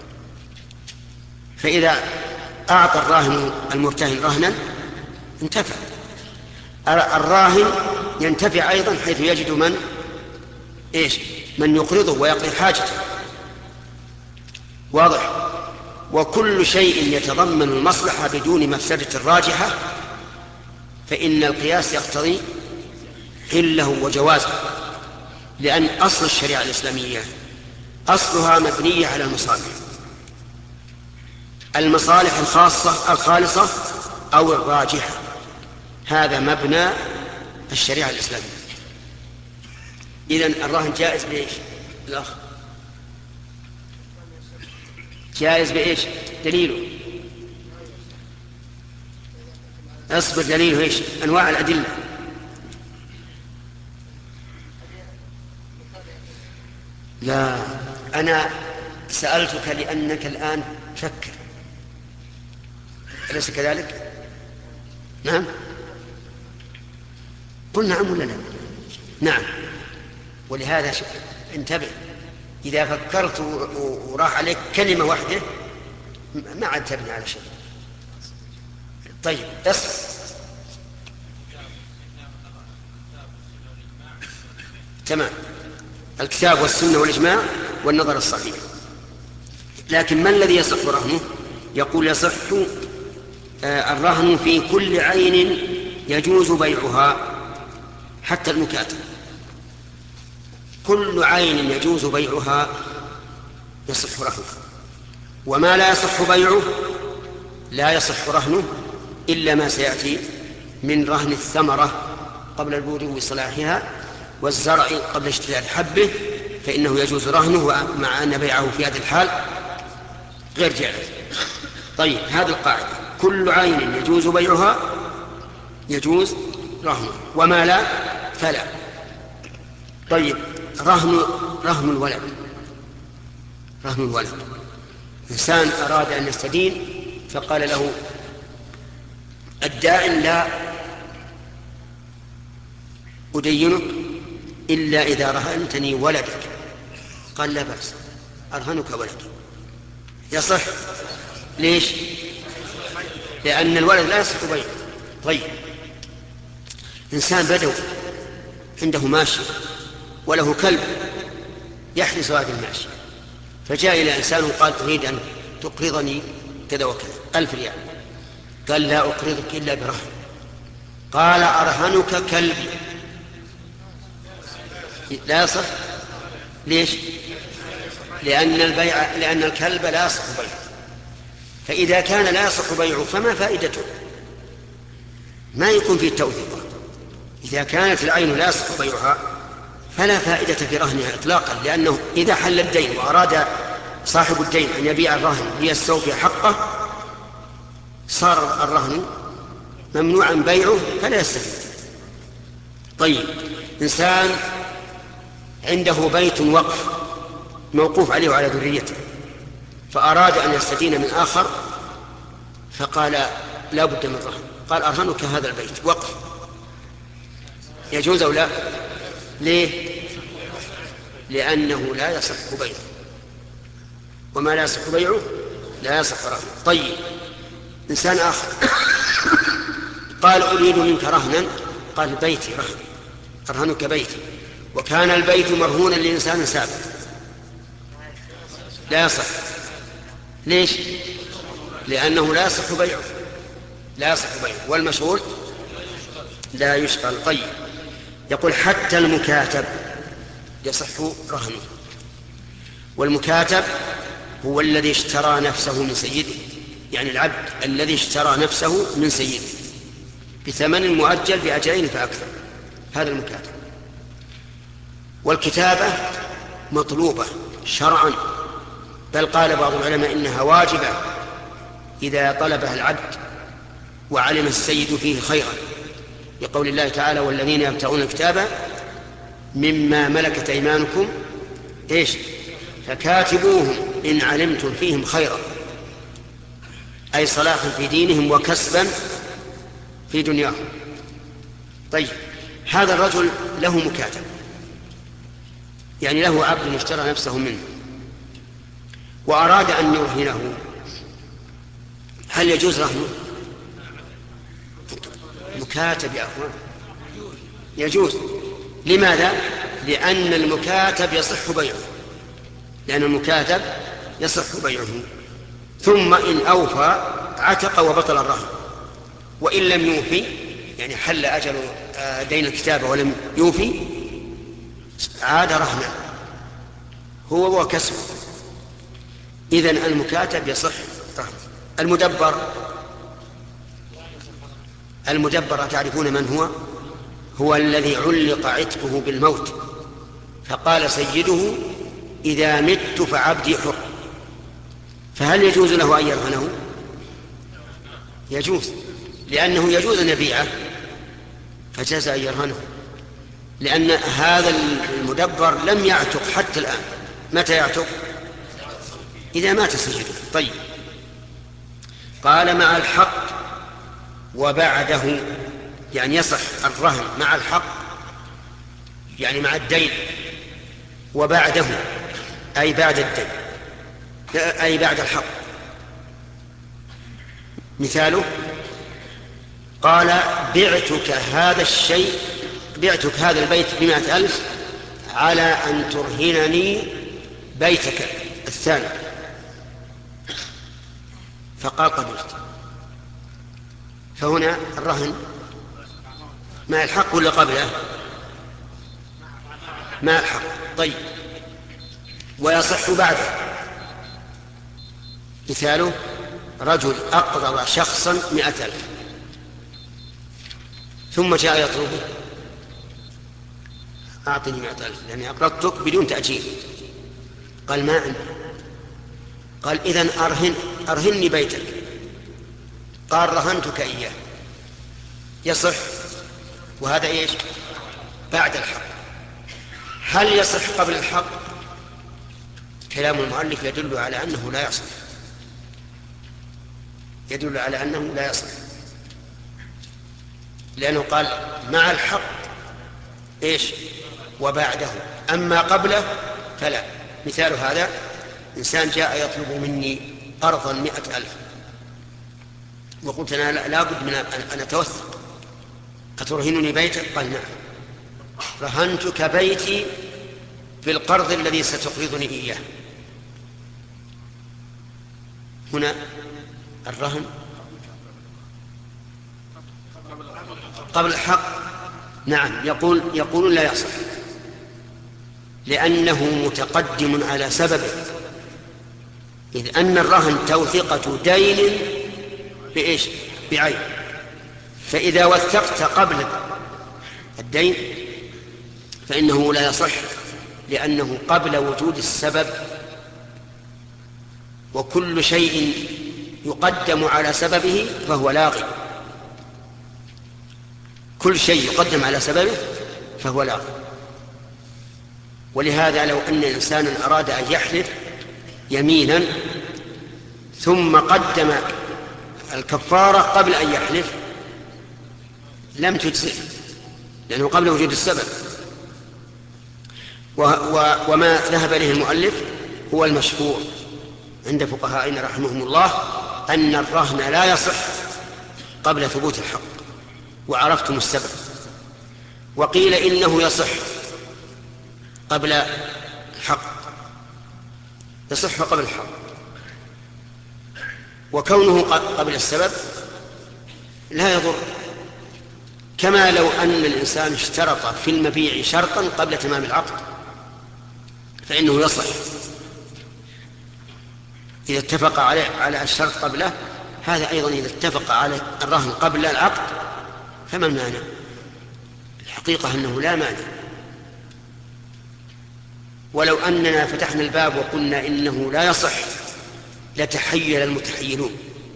فإذا أعطى الراهن المرتهن رهنا انتفع. الراهن ينتفع أيضا حيث يجد من إيش من يقرضه ويقضي حاجته. واضح؟ وكل شيء يتضمن المصلحة بدون مفسدة راجحة فإن القياس يقتضي حله وجوازه، لأن أصل الشريعة الإسلامية أصلها مبنية على المصالح المصالح الخاصة الخالصة أو الراجحة. هذا مبنى الشريعة الإسلامية. إذن الرهن جائز بإيش؟ الأخ جائز بإيش؟ دليله أصبر. دليله إيش؟ أنواع الأدلة. لا، أنا سألتك لأنك الآن تفكر، أليس كذلك؟ نعم، قل نعم ولا لا؟ نعم. ولهذا انتبه، إذا فكرت وراح عليك كلمة واحدة ما عاد تبني على شيء. طيب اصبر. تمام، الكتاب والسنة والإجماع والنظر الصحيح. لكن ما الذي يصح رهنه؟ يقول: يصح الرهن في كل عين يجوز بيعها، حتى المكاتب. كل عين يجوز بيعها يصح رهنه، وما لا يصح بيعه لا يصح رهنه إلا ما سيأتي من رهن الثمرة قبل البذور صلاحها والزرع قبل اشتداد حبه فإنه يجوز رهنه، مع أن بيعه في هذه الحال غير جائز. طيب، هذه القاعدة: كل عين يجوز بيعها يجوز رهنه، وما لا فلا. طيب، رهن رهن الولد رهن الولد إنسان أراد أن يستدين فقال له الدائن: لا أدينك إلا إذا رهنتني ولدك. قال: لا بأس، أرهنك ولدي. يصح. ليش؟ لأن الولد لا يصح بيعه. طيب، إنسان بدو عنده ماشية وله كلب يحرس هذه الماشية، فجاء إلى إنسان وقال: تريد أن تقرضني كذا وكذا ألف ريال. قال: لا أقرضك إلا برهن. قال: أرهنك كلبي. لا يصح. ليش؟ لأن البيع لأن الكلب لا يصح بيعه. فإذا كان لا يصح بيعه فما فائدته؟ ما يكون فيه التوثيق. إذا كانت العين لا يصح بيعها فلا فائدة في رهنها إطلاقا، لأنه إذا حل الدين وأراد صاحب الدين أن يبيع الرهن ليستوفي حقه صار الرهن ممنوعا بيعه فلا يستفيد. طيب، إنسان عنده بيت وقف موقوف عليه وعلى ذريته، فأراد أن يستدين من آخر فقال: لا بد من رهن. قال: أرهنك هذا البيت وقف. يجوز أو لا؟ ليه؟ لأنه لا يصح بيعه، وما لا يصح بيعه لا يصح رهنه. طيب، إنسان آخر قال: أريد منك رهنا. قال: بيتي رهن، أرهنك بيتي، وكان البيت مرهونا لإنسان سابق. لا يصح. ليش؟ لأنه لا يصح بيعه لا يصح بيعه والمشغول لا يشغل. طيب، يقول: حتى المكاتب يصح رهنه. والمكاتب هو الذي اشترى نفسه من سيده، يعني العبد الذي اشترى نفسه من سيده بثمن مؤجل بأجلين فأكثر، هذا المكاتب. والكتابة مطلوبة شرعا، بل قال بعض العلماء إنها واجبة إذا طلبها العبد وعلم السيد فيه خيرا، لقول الله تعالى: والذين يبتغون الكتاب مما ملكت أيمانكم إيش فكاتبوهم إن علمتم فيهم خيرا، أي صلاحا في دينهم وكسبا في دنياهم. طيب، هذا الرجل له مكاتب، يعني له عبد اشترى نفسه منه وأراد أن يرهنه، هل يجوز رهنه؟ مكاتب يا أخوان يجوز. لماذا؟ لأن المكاتب يصح بيعه لأن المكاتب يصح بيعه ثم إن أوفى عتق وبطل الرهن، وإن لم يوفي يعني حل أجل دين الكتابة ولم يوفي عاد رهنا هو وكسبه. إذن المكاتب يصح رهن. المدبر المدبر تعرفون من هو؟ هو الذي علق عتقه بالموت، فقال سيده: إذا مت فعبدي حر. فهل يجوز له أن يرهنه؟ يجوز، لأنه يجوز أن يبيعه، فجاز أن يرهنه، لأن هذا المدبر لم يعتق حتى الآن. متى يعتق؟ إذا مات سيده. طيب، قال: مع الحق وبعده، يعني يصح الرهن مع الحق يعني مع الدين، وبعده أي بعد الدين أي بعد الحق. مثاله: قال: بعتك هذا الشيء بعتك هذا البيت بمائة ألف على أن ترهنني بيتك الثاني. فقال: قبلت. فهنا الرهن مع الحق ولا قبله؟ مع الحق. طيب، ويصح بعده. مثاله: رجل أقرض شخصا مئة ألف ثم جاء يطلبه أعطني مئة ألف لأني أقرضتك بدون تأجيل. قال ما عندي. قال إذن أرهن أرهني بيتك. قال رهنتك إياه. يصح؟ وهذا إيش؟ بعد الحق. هل يصح قبل الحق؟ كلام المؤلف يدل على أنه لا يصح، يدل على أنه لا يصح، لأنه قال مع الحق إيش؟ وبعده. أما قبله فلا. مثال هذا: إنسان جاء يطلب مني قرضا مئة ألف، وقلت أنا لا بد من أن أتوثق، أترهنني بيتك؟ قال نعم، رهنتك بيتي في القرض الذي ستقرضني إياه. هنا الرهن قبل الحق. نعم، يقول يقول لا يصح لأنه متقدم على سببه، إذ أن الرهن توثيقة دين بإيش؟ بعين. فإذا وثقت قبل الدين فإنه لا يصح، لأنه قبل وجود السبب، وكل شيء يقدم على سببه فهو لاغي. كل شيء يقدم على سببه فهو لاغي. ولهذا لو أن إنسانا أراد أن يحلف يمينا ثم قدم الكفارة قبل أن يحلف لم تجزئ، لأنه قبل وجود السبب. و و وما ذهب إليه المؤلف هو المشهور عند فقهائنا رحمهم الله، أن الرهن لا يصح قبل ثبوت الحق، وعرفتم السبب. وقيل إنه يصح قبل الحق، يصح قبل الحق، وكونه قبل السبب لا يضر. كما لو أن الإنسان اشترط في المبيع شرطا قبل تمام العقد فإنه يصح إذا اتفق على على الشرط قبله. هذا أيضا إذا اتفق على الرهن قبل العقد فما المانع؟ الحقيقة أنه لا مانع. ولو أننا فتحنا الباب وقلنا إنه لا يصح لتحيل المتحيلون،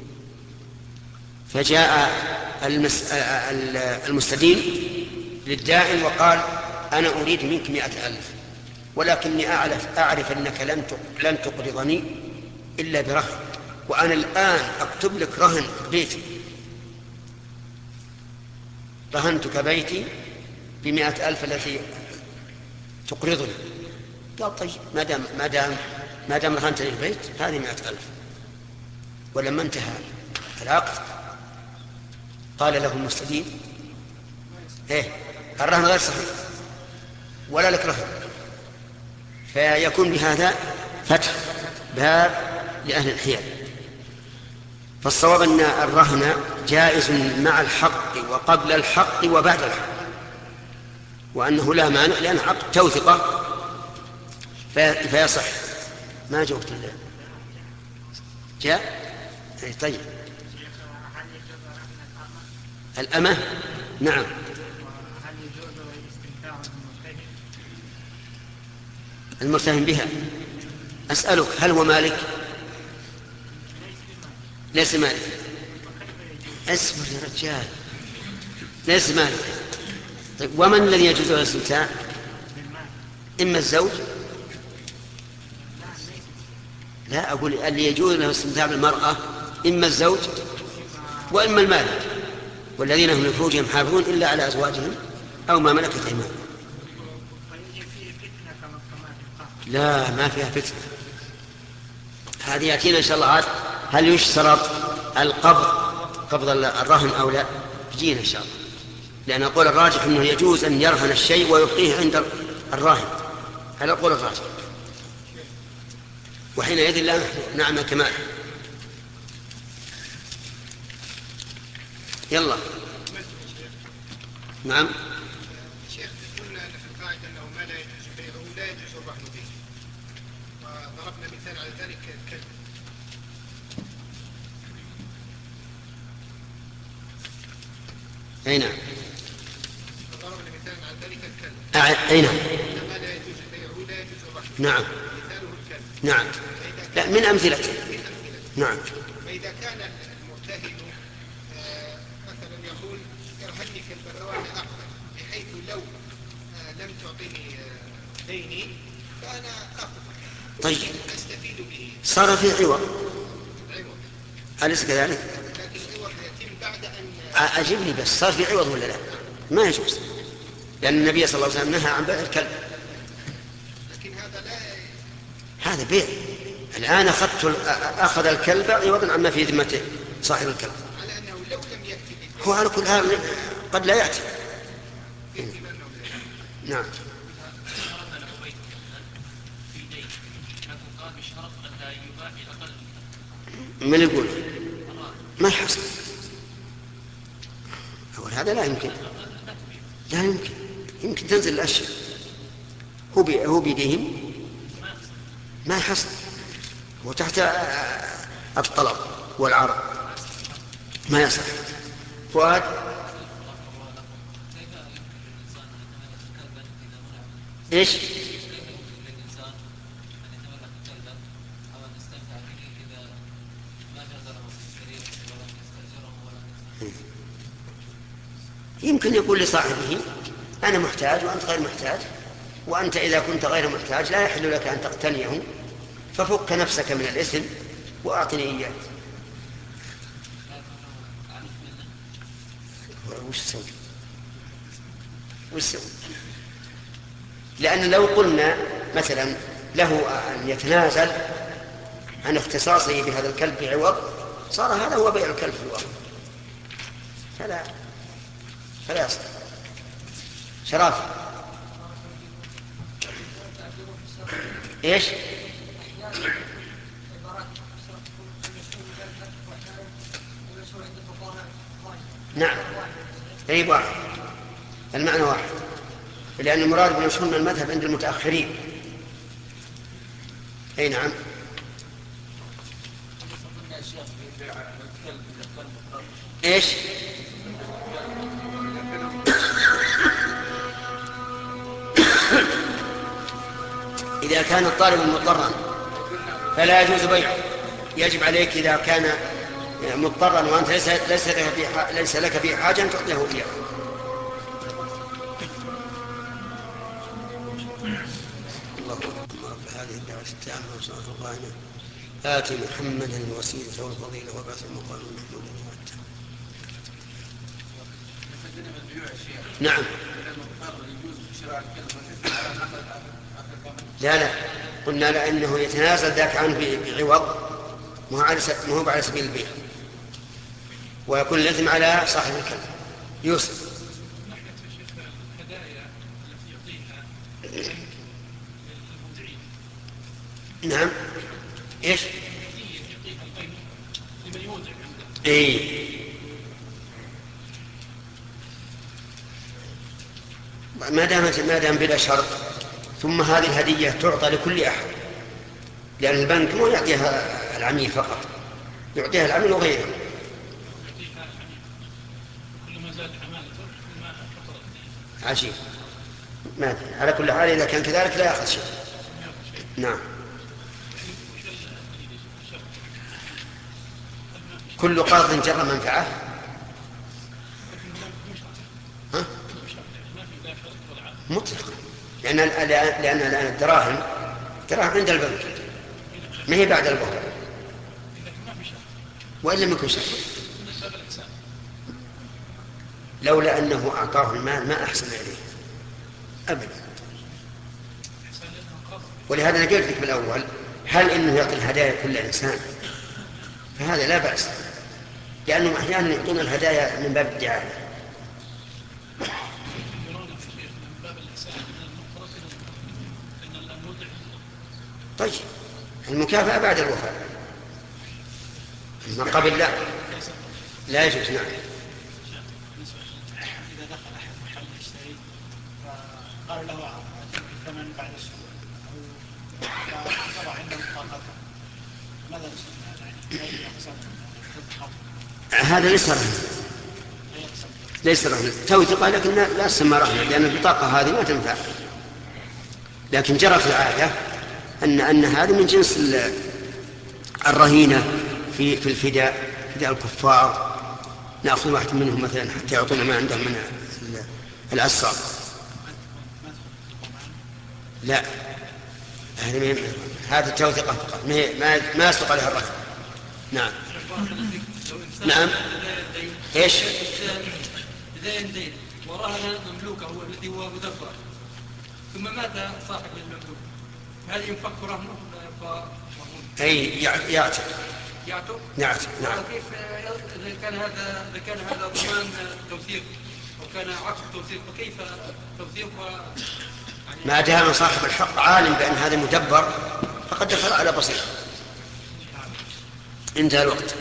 فجاء المس... المستدين للدائن وقال أنا أريد منك مئة ألف، ولكني أعرف, أعرف أنك لن لن تقرضني إلا برهن، وأنا الآن أكتب لك رهن بيتي، رهنتك بيتي بمئة ألف التي تقرضني. قال طيب، ما دام ما دام ما دام رهنت لي البيت هذه مئة ألف. ولما انتهى العقد قال له المستدين ايه الرهن غير صحيح ولا لك رهن، فيكون بهذا فتح باب لأهل الحيل. فالصواب أن الرهن جائز مع الحق وقبل الحق وبعد الحق، وأنه لا مانع لأن عقد توثقة فيصح. ما جاوبت الله جاء. طيب الأمة نعم. هل يجوز الاستمتاع بالمرتهن؟ المرتهن بها أسألك هل هو مالك؟ ليس مالك. اصبر يا رجال، ليس مالك. طيب ومن الذي يجوز له الاستمتاع؟ إما الزوج، لا أقول اللي يجوز له الاستمتاع بالمرأة إما الزوج وإما المالك، والذين هم لفروجهم حافظون إلا على أزواجهم أو ما ملكت أيمانهم. لا ما فيها فتنة، هذه يأتينا إن شاء الله عاد. هل يشترط القبض قبض الرهن أو لا؟ يجينا إن شاء الله، لأن القول الراجح أنه يجوز أن يرهن الشيء ويبقيه عند الراهن، هذا القول الراجح، وحينئذ لا نعمل كمال. يلا نعم. شيخ قلنا أن في القاعدة أنه ما لا يجوز بيعه لا يجوز الرهن به، وضربنا مثال على ذلك الكلب. أي نعم. ضربنا مثال على ذلك الكلب. أي نعم. ما لا يجوز بيعه لا يجوز رهنه. نعم. مثاله الكلب. نعم. لا من أمثلته. نعم. فإذا كان المرتهن آه مثلا يقول ارهني كلبا وأنا أقبل، بحيث لو آه لم تعطيني آه ديني فأنا أقبل. طيب. أستفيد به. صار في عوض. عوض. أليس كذلك؟ لكن العوض يتم بعد أن. أجبني بس، صار في عوض ولا لا؟ ما يجوز، لأن النبي صلى الله عليه وسلم نهى عن بيع الكلب. لكن هذا لا. هذا بيع. الآن أخذت أخذ الكلب عوضا عما في ذمته صاحب الكلب. على أنه لو لم يأتي به. هو على كل حال قد لا يأتي. نعم. من يقول ما يحصل؟ أول هذا لا يمكن، لا يمكن، يمكن تنزل الأشياء هو بي هو بيديهم ما يحصل، وتحت الطلب والعرض ما يصح. فؤاد. ايش؟ يمكن يقول لصاحبه أنا محتاج وأنت غير محتاج، وأنت إذا كنت غير محتاج لا يحل لك أن تقتنيه، ففك نفسك من الإثم وأعطني إياه. وش سوي؟ وش سوي؟ لأن لو قلنا مثلا له أن يتنازل عن اختصاصه بهذا الكلب بعوض، صار هذا هو بيع الكلب في الواقع، فلا فلا يصح. شراف. ايش؟ نعم. اي واحد، المعنى واحد، لأن المراد بالمشهور من المذهب عند المتأخرين. اي نعم. ايش؟ إذا كان الطالب مضطرا فلا يجوز بيعه، يجب عليك إذا كان مضطرا وأنت ليس ليس لك فيه ليس لك فيه حاجة أن تعطيه إياه. الله أكبر. رب هذه الدعوة التامة والصلاة القائمة آت محمدا الوسيلة والفضيلة وبعث المقام المحمود المؤتى. نعم. لا لا قلنا لأنه يتنازل ذاك عنه بعوض، ما هو على سبيل البيع، ويكون الإثم على صاحب الكلب. يوسف. نعم. ايش؟ اي ما دام ما دام بلا شرط، ثم هذه الهدية تعطى لكل أحد، لأن البنك مو يعطيها العميل فقط، يعطيها العميل وغيره. عجيب. ما على كل حال إذا كان كذلك لا يأخذ شيء. نعم. كل قرض جر منفعة. ها؟ مطلقا، لأن لأن الآن الدراهم دراهم عند البنك ما هي بعد البنك، وإن لم يكن شرط. لولا أنه أعطاه المال ما أحسن إليه أبدا. ولهذا أنا قلت لك بالأول هل إنه يعطي الهدايا كل إنسان، فهذا لا بأس، لأنهم أحيانا يعطون الهدايا من باب الدعاية. طيب المكافأة بعد الوفاء، ما قبل لا لا يجوز. نعم. إذا دخل أحد محل يشتري فقال له أعطيك الثمن بعد أسبوع أو طبعا عنده مخاطرة، ماذا نسمى هذا؟ هذا ليس رهن. ليس رهنا توثيقة، لكن لا تسمى رهنا لأن البطاقة هذه ما تنفع. لكن جرت العادة أن أن هذا من جنس الرهينة في في الفداء، فداء الكفار، نأخذ واحد منهم مثلا حتى يعطونا ما عندهم من الأسرى. لا، هذا التوثيقة فقط، ما ما يسبق عليها الرهن. نعم. نعم. ايش؟ دين دين ورهن مملوكه هو الذي هو مدبر، ثم مات صاحب المملوك، هل ينفك رهنه؟ اي يعتق. يعتق؟ نعم. نعم. كيف اذا كان هذا اذا كان هذا ضمان توثيق وكان عقد توثيق، فكيف توثيق يعني ما دام صاحب الحق عالم بأن هذا مدبر فقد دخل على بصيرة. انتهى الوقت.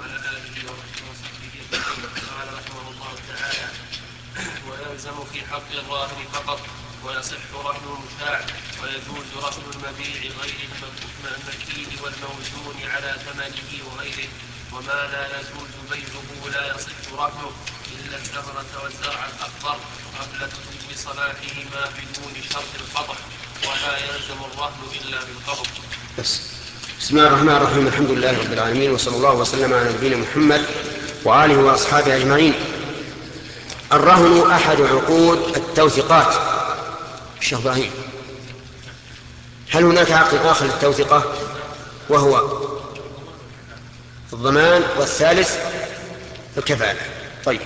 ويلزم في حق الراهن فقط، ويصح رهن المشاع، ويجوز رهن المبيع غير المكيل والموزون على ثمنه وغيره. وما لا يجوز بيعه لا يصح رهنه إلا الثمرة والزرع الأخضر قبل دخول صلاحهما بدون شرط القطع، ولا يلزم الرهن إلا بالقبض. بس. بسم الله الرحمن الرحيم، الحمد لله رب العالمين، وصلى الله وسلم على نبينا محمد وآله وأصحابه أجمعين. الرهن أحد عقود التوثيقات. الشيخ إبراهيم، هل هناك عقد آخر للتوثيقة وهو الضمان، والثالث الكفالة؟ طيب،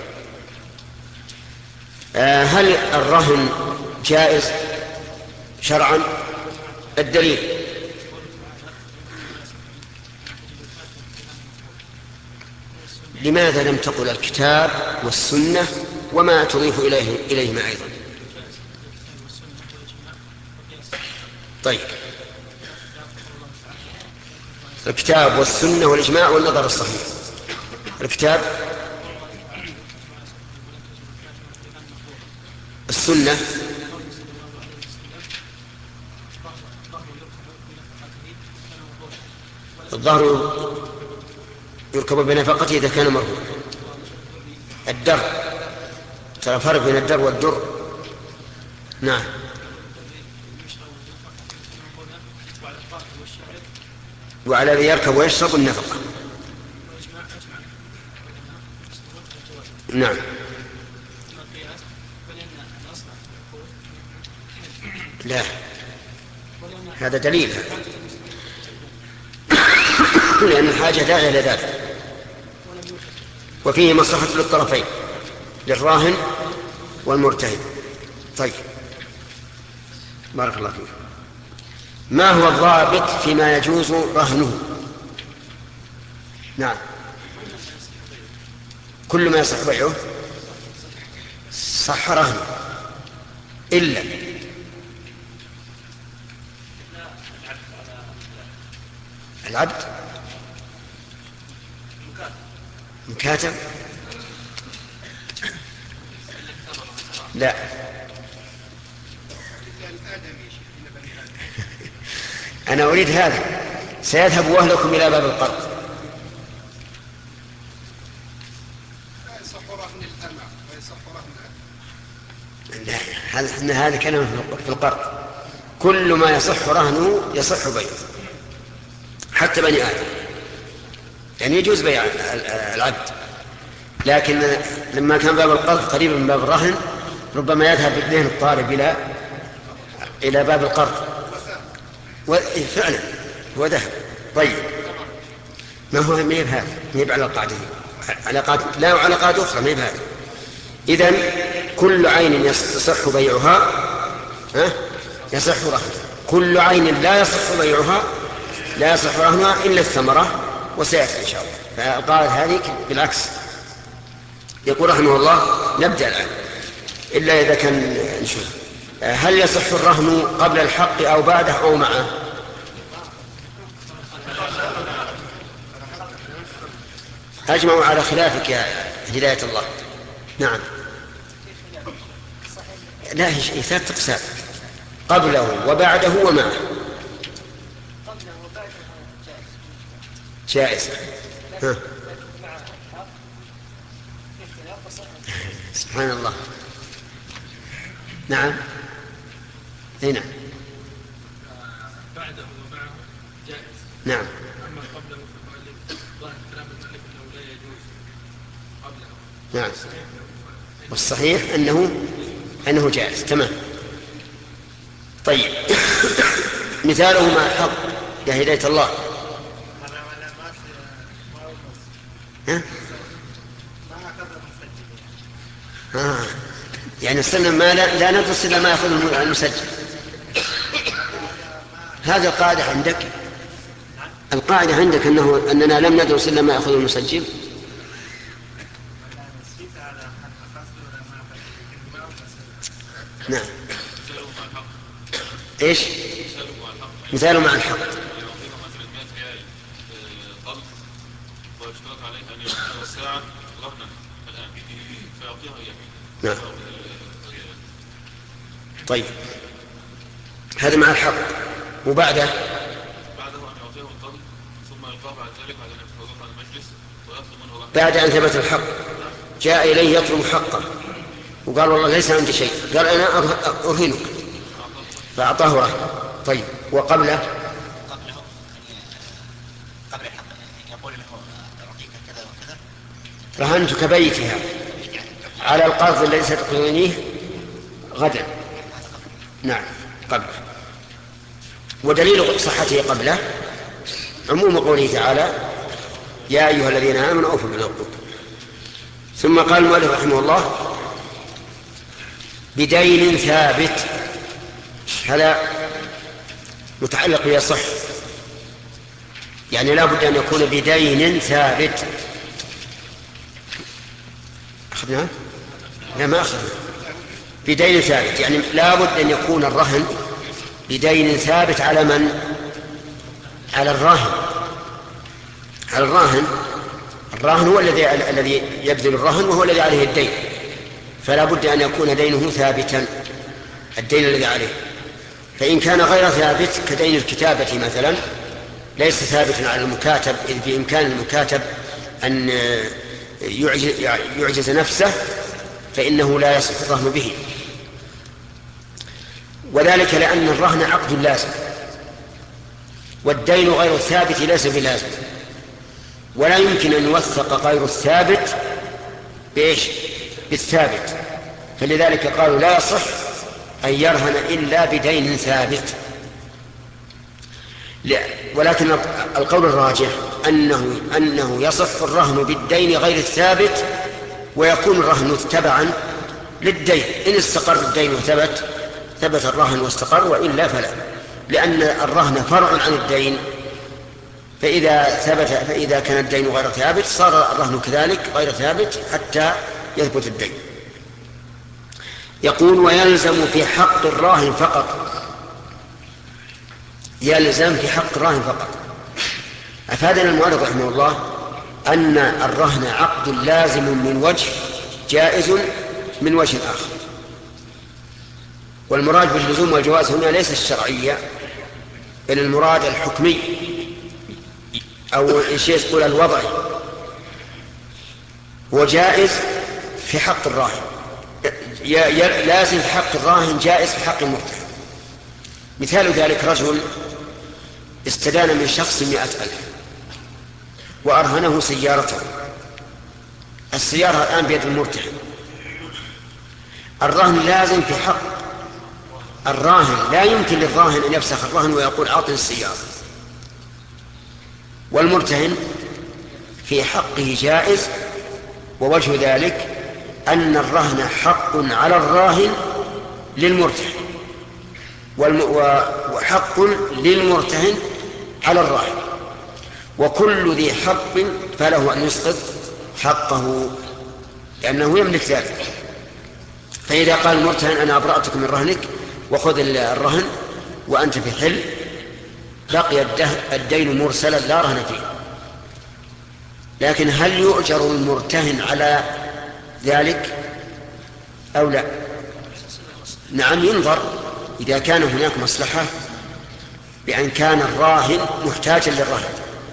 آه هل الرهن جائز شرعا؟ الدليل: لماذا لم تقل الكتاب والسنة وما تضيف إليه إليهما أيضا؟ طيب، الكتاب والسنة والإجماع والنظر الصحيح. الكتاب، السنة، الظهر يركب بنفقته إذا كان مرهون. الدر، ترى فرق بين الدر والدر. نعم. وعلى الذي يركب ويشرب النفقة. نعم. لا، هذا دليل، لأن الحاجة داعية إلى ذلك، وفيه مصلحة للطرفين، للراهن والمرتهن. طيب، بارك الله فيك. ما هو الضابط فيما يجوز رهنه؟ نعم. كل ما يصح بيعه صح رهنه إلا العبد مكاتب. لا، أنا أريد هذا: سيذهب أهلكم إلى باب القرض. لا، هذا هذا كلام في القرض. كل ما يصح رهنه يصح بيعه، حتى بني آدم، يعني يجوز بيع العبد. لكن لما كان باب القرض قريبا من باب الرهن ربما يذهب ذهن الطالب إلى إلى باب القرض، وفعلا هو ذهب. طيب، ما هو ميب هذا؟ ميب على القاعدة، علاقات لا وعلاقات أخرى ميب هذا. إذن كل عين يصح بيعها يصح رهنها، كل عين لا يصح بيعها لا يصح رهنها إلا الثمرة، وسيأتي إن شاء الله. فقالت هذه بالعكس. يقول رحمه الله: نبدأ الآن إلا إذا كان نشوف هل يصح الرهن قبل الحق أو بعده أو معه؟ أجمعوا على خلافك يا هداية الله. نعم. لا، هي ثلاث أقسام: قبله وبعده ومعه. جائز. ها. سبحان الله. نعم هنا بعده ومعه جائز. نعم. أما قبله فالمؤلف ظاهر كلام المؤلف أنه لا يجوز قبله. نعم. والصحيح أنه أنه جائز. تمام. طيب مثاله مع الحق يا هداية الله. ها؟ آه. يعني صرنا ما لا, لا ندرس إلا ما يأخذ المسجل. هذا القاعدة عندك. القاعدة عندك أنه أننا لم ندرس إلا ما يأخذ المسجل. نعم. إيش؟ مثاله مع الحق. نعم. طيب هذا مع الحق. وبعده بعد أن ثبت الحق جاء إليه يطلب حقه وقال والله ليس عندي شيء، قال أنا أرهنك فأعطاه رهن. طيب وقبله قبل الحق يقول له أعطيك كذا وكذا، رهنتك بيتها على القرض الذي ستقضينيه غدا. نعم قبل. ودليل صحته قبله عموم قوله تعالى يا أيها الذين آمنوا أوفوا بالعقود. ثم قال المؤلف رحمه الله بدين ثابت. هذا متعلق بيصح، يعني لا بد أن يكون بدين ثابت. أخذنا؟ لا ما أخذنا. بدين ثابت يعني لا بد أن يكون الرهن بدين ثابت على من؟ على الراهن. على الراهن. الراهن هو الذي الذي يبذل الرهن وهو الذي عليه الدين، فلا بد أن يكون دينه ثابتا، الدين الذي عليه. فإن كان غير ثابت كدين الكتابة مثلا ليس ثابتا على المكاتب، إذ بإمكان المكاتب أن يعجز نفسه فإنه لا يصح الرهن به، وذلك لأن الرهن عقد لازم والدين غير الثابت ليس بلازم، ولا يمكن أن يوثق غير الثابت بإيش؟ بالثابت. فلذلك قالوا لا يصح أن يرهن إلا بدين ثابت. ولكن القول الراجح أنه, أنه يصح الرهن بالدين غير الثابت، ويكون الرهن تبعا للدين. إن استقر الدين وثبت ثبت الرهن واستقر، وإلا فلا، لأن الرهن فرع عن الدين. فإذا ثبت فإذا كان الدين غير ثابت صار الرهن كذلك غير ثابت حتى يثبت الدين. يقول ويلزم في حق الراهن فقط. يلزم في حق الراهن فقط. أفادنا المؤلف رحمه الله أن الرهن عقد لازم من وجه، جائز من وجه آخر. والمراد باللزوم والجواز هنا ليس الشرعية بل المراد الحكمي، أو شيء يقول الوضعي. وجائز في حق الراهن، لازم في حق الراهن، جائز في حق المرتهن. مثال ذلك رجل استدان من شخص مئة ألف وأرهنه سيارته. السيارة الآن بيد المرتهن. الرهن لازم في حق الراهن، لا يمكن للراهن أن يفسخ الرهن ويقول أعطني السيارة. والمرتهن في حقه جائز، ووجه ذلك أن الرهن حق على الراهن للمرتهن، وحق للمرتهن على الراهن، وكل ذي حق فله أن يسقط حقه لأنه يملك ذلك. فإذا قال المرتهن أنا أبرأتك من رهنك وخذ الرهن وأنت في حل، بقي الدين مرسلا لا رهن فيه. لكن هل يؤجر المرتهن على ذلك أو لا؟ نعم ينظر إذا كان هناك مصلحة بأن كان الراهن محتاجا للرهن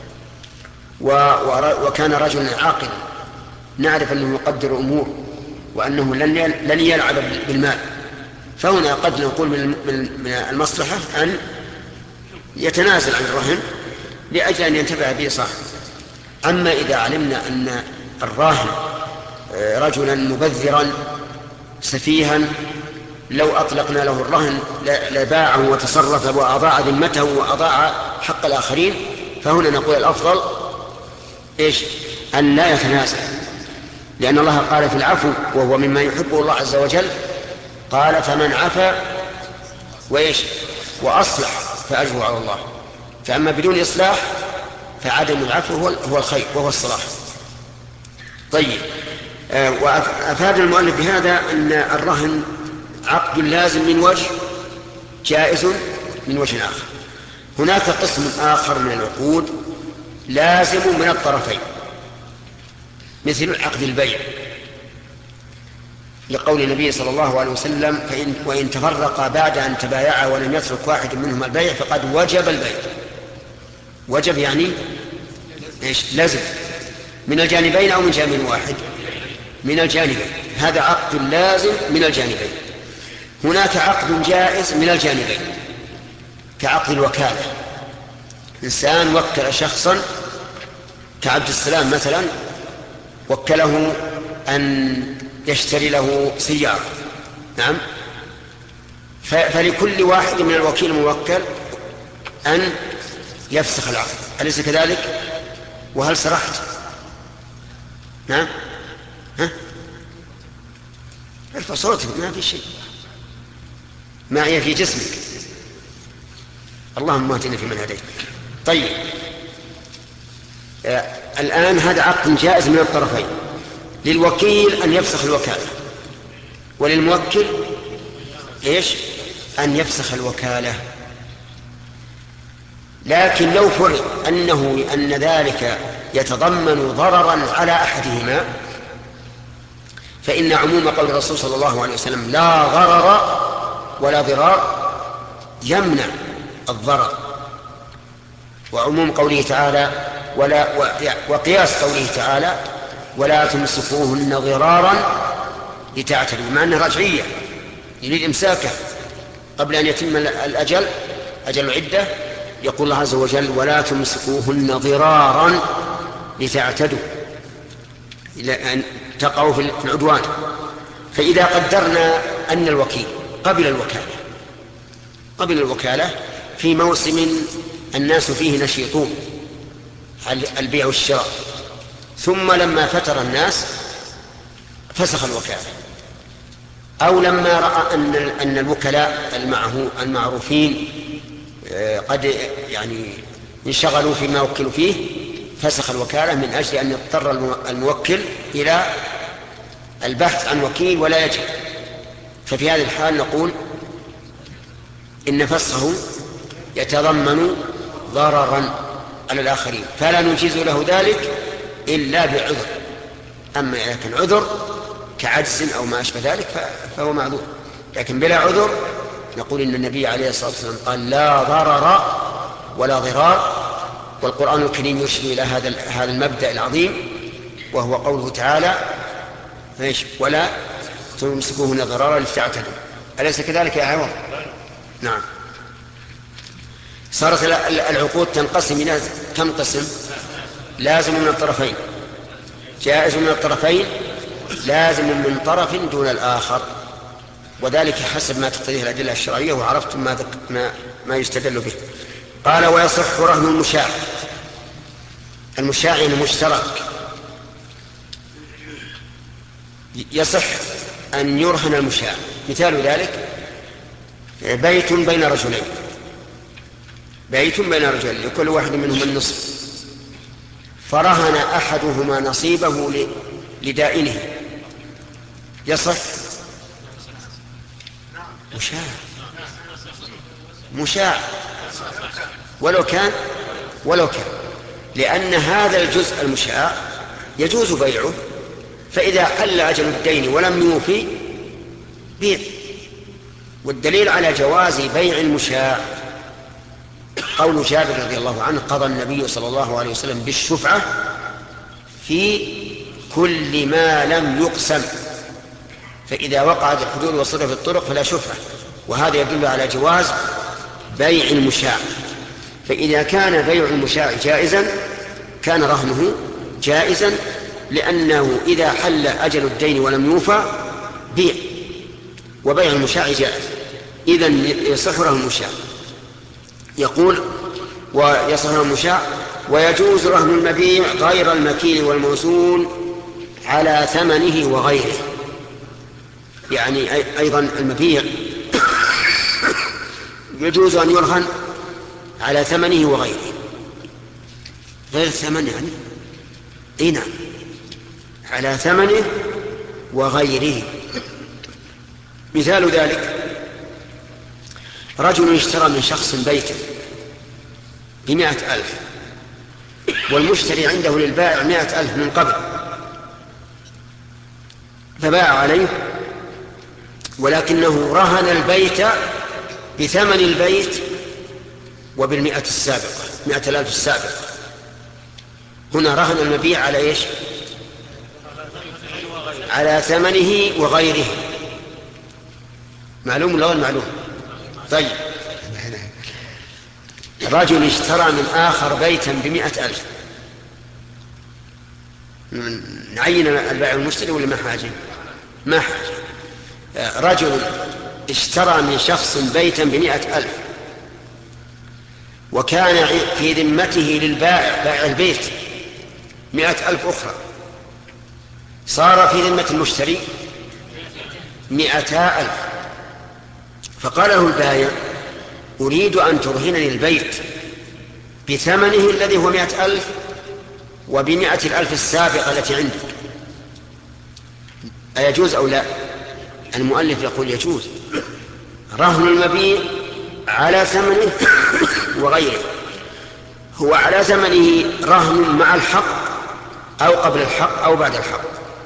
وكان رجلا عاقلا نعرف أنه يقدر أمور وأنه لن لن يلعب بالمال، فهنا قد نقول من المصلحة أن يتنازل عن الرهن لأجل أن ينتفع به صاحبه. أما إذا علمنا أن الراهن رجلا مبذرا سفيها لو أطلقنا له الرهن لباعه وتصرف وأضاع ذمته وأضاع حق الآخرين، فهنا نقول الأفضل إيش؟ أن لا يتنازل، لأن الله قال في العفو وهو مما يحبه الله عز وجل، قال فمن عفا وإيش وأصلح فأجره على الله. فأما بدون إصلاح فعدم العفو هو الخير وهو الصلاح. طيب، وأفاد المؤلف بهذا أن الرهن عقد لازم من وجه، جائز من وجه آخر. هناك قسم آخر من العقود لازم من الطرفين، مثل عقد البيع، لقول النبي صلى الله عليه وسلم فإن وإن تفرقا بعد أن تبايعا ولم يترك واحد منهما البيع فقد وجب البيع. وجب يعني إيش؟ لازم من الجانبين أو من جانب واحد؟ من الجانبين. هذا عقد لازم من الجانبين. هناك عقد جائز من الجانبين كعقد الوكالة. إنسان وكل شخصا كعبد السلام مثلا، وكله أن يشتري له سيارة، نعم، فلكل واحد من الوكيل الموكل أن يفسخ العقد، أليس كذلك؟ وهل سرحت؟ نعم، ها؟ ارفع صوتك، ما في شيء، معي في جسمك، اللهم اهدنا فيمن هديت. طيب، آه الآن هذا عقد جائز من الطرفين، للوكيل أن يفسخ الوكالة، وللموكل إيش؟ أن يفسخ الوكالة. لكن لو فرض أنه أن ذلك يتضمن ضررا على أحدهما، فإن عموم قول الرسول صلى الله عليه وسلم لا ضرر ولا ضرار يمنع الضرر، وعموم قوله تعالى ولا وقياس قوله تعالى ولا تمسكوهن ضرارا لتعتدوا، مع أنها رجعية يريد إمساكه قبل أن يتم الأجل أجل العدة. يقول الله عز وجل ولا تمسكوهن ضرارا لتعتدوا إلى أن تقعوا في العدوان. فإذا قدرنا أن الوكيل قبل الوكالة قبل الوكالة في موسم الناس فيه نشيطون البيع والشراء، ثم لما فتر الناس فسخ الوكالة، أو لما رأى أن أن الوكلاء المعروفين قد يعني انشغلوا فيما وكلوا فيه فسخ الوكالة من أجل أن يضطر الموكل إلى البحث عن وكيل ولا يجب. ففي هذه الحال نقول إن فسخه يتضمن ضررا على الآخرين، فلا نجيز له ذلك إلا بعذر. أما إذا كان عذر كعجز أو ما أشبه ذلك فهو معذور، لكن بلا عذر نقول إن النبي عليه الصلاة والسلام قال لا ضرر ولا ضرار، والقرآن الكريم يشير إلى هذا هذا المبدأ العظيم، وهو قوله تعالى ولا تمسكوهن ضرارا لتعتدوا. أليس كذلك يا عوض؟ نعم. صارت العقود تنقسم إلى كم قسم؟ لازم من الطرفين، جائز من الطرفين، لازم من طرف دون الآخر، وذلك حسب ما تقتضيه الأدلة الشرعية، وعرفتم ما, ما, ما يستدل به. قال ويصح رهن المشاع. المشاع يعني مشترك، يصح أن يرهن المشاع. مثال ذلك بيت بين رجلين، بيت بين رجلين لكل واحد منهم النصف، فرهن أحدهما نصيبه لدائنه، يصح؟ مشاع مشاع ولو كان ولو كان لأن هذا الجزء المشاع يجوز بيعه، فإذا حل أجل الدين ولم يوفي بيع. والدليل على جواز بيع المشاع قول جابر رضي الله عنه قضى النبي صلى الله عليه وسلم بالشفعة في كل ما لم يقسم فإذا وقعت الحدود وصرفت الطرق فلا شفعة، وهذا يدل على جواز بيع المشاع. فإذا كان بيع المشاع جائزا كان رهنه جائزا، لأنه إذا حل أجل الدين ولم يوفى بيع، وبيع المشاع جائز، إذن يصح رهن المشاع. يقول ويصح رهن المشاع ويجوز رهن المبيع غير المكيل والموزون على ثمنه وغيره. يعني أيضا المبيع يجوز أن يرهن على ثمنه وغيره، غير الثمن يعني إيه نعم، على ثمنه وغيره. مثال ذلك رجل اشترى من شخص بيتا بمائة ألف، والمشتري عنده للبائع مائة ألف من قبل، فباع عليه، ولكنه رهن البيت بثمن البيت وبالمئة السابقة، مئة الألف السابقة. هنا رهن المبيع على إيش؟ على ثمنه وغيره. معلوم ولا غير معلوم؟ طيب، رجل اشترى من آخر بيتا بمئة ألف، نعين البائع المشتري ولا ما حاجة؟ ما حاجة. رجل اشترى من شخص بيتا بمئة ألف، وكان في ذمته للبائع بائع البيت مئة ألف أخرى، صار في ذمة المشتري مئتا ألف. فقال له البائع أريد أن ترهنني البيت بثمنه الذي هو مئة ألف وبمئة الألف السابقة التي عندك، أيجوز أو لا؟ المؤلف يقول يجوز رهن المبيع على ثمنه وغيره. هو على ثمنه رهن مع الحق أو قبل الحق أو بعد الحق؟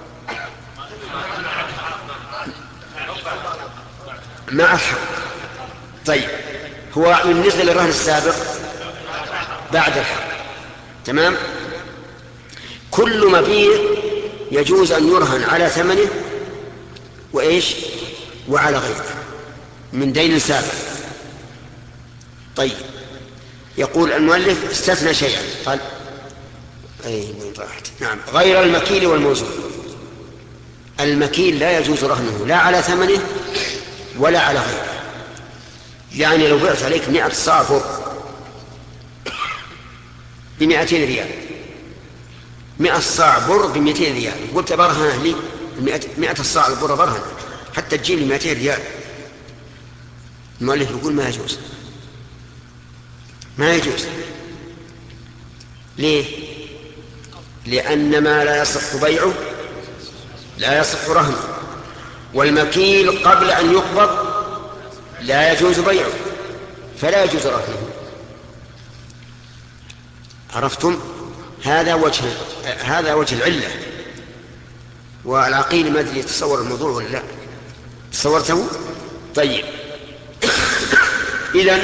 مع الحق. طيب، هو بالنسبة للرهن السابق بعد الحق، تمام. كل مبيع يجوز أن يرهن على ثمنه وإيش وعلى غيره من دين سابق. طيب، يقول المؤلف استثنى شيئا، قال أي من راحت. نعم، غير المكيل والموزون. المكيل لا يجوز رهنه لا على ثمنه ولا على غيره. يعني لو بعت عليك مئة صاع بر بمئتين ريال، مئة صاع بر بمئتين ريال، قلت برهنه لي مئة الصاع البر برهن حتى تجيب لي مئتين ريال، المؤلف يقول ما يجوز، ما يجوز. ليه؟ لأن ما لا يصح بيعه لا يصح رهنه، والمكيل قبل أن يقبض لا يجوز بيعه، فلا يجوز رهنه. عرفتم؟ هذا وجه هذا وجه العلة. والعقيل ما أدري يتصور الموضوع ولا لا؟ تصورته؟ طيب، إذن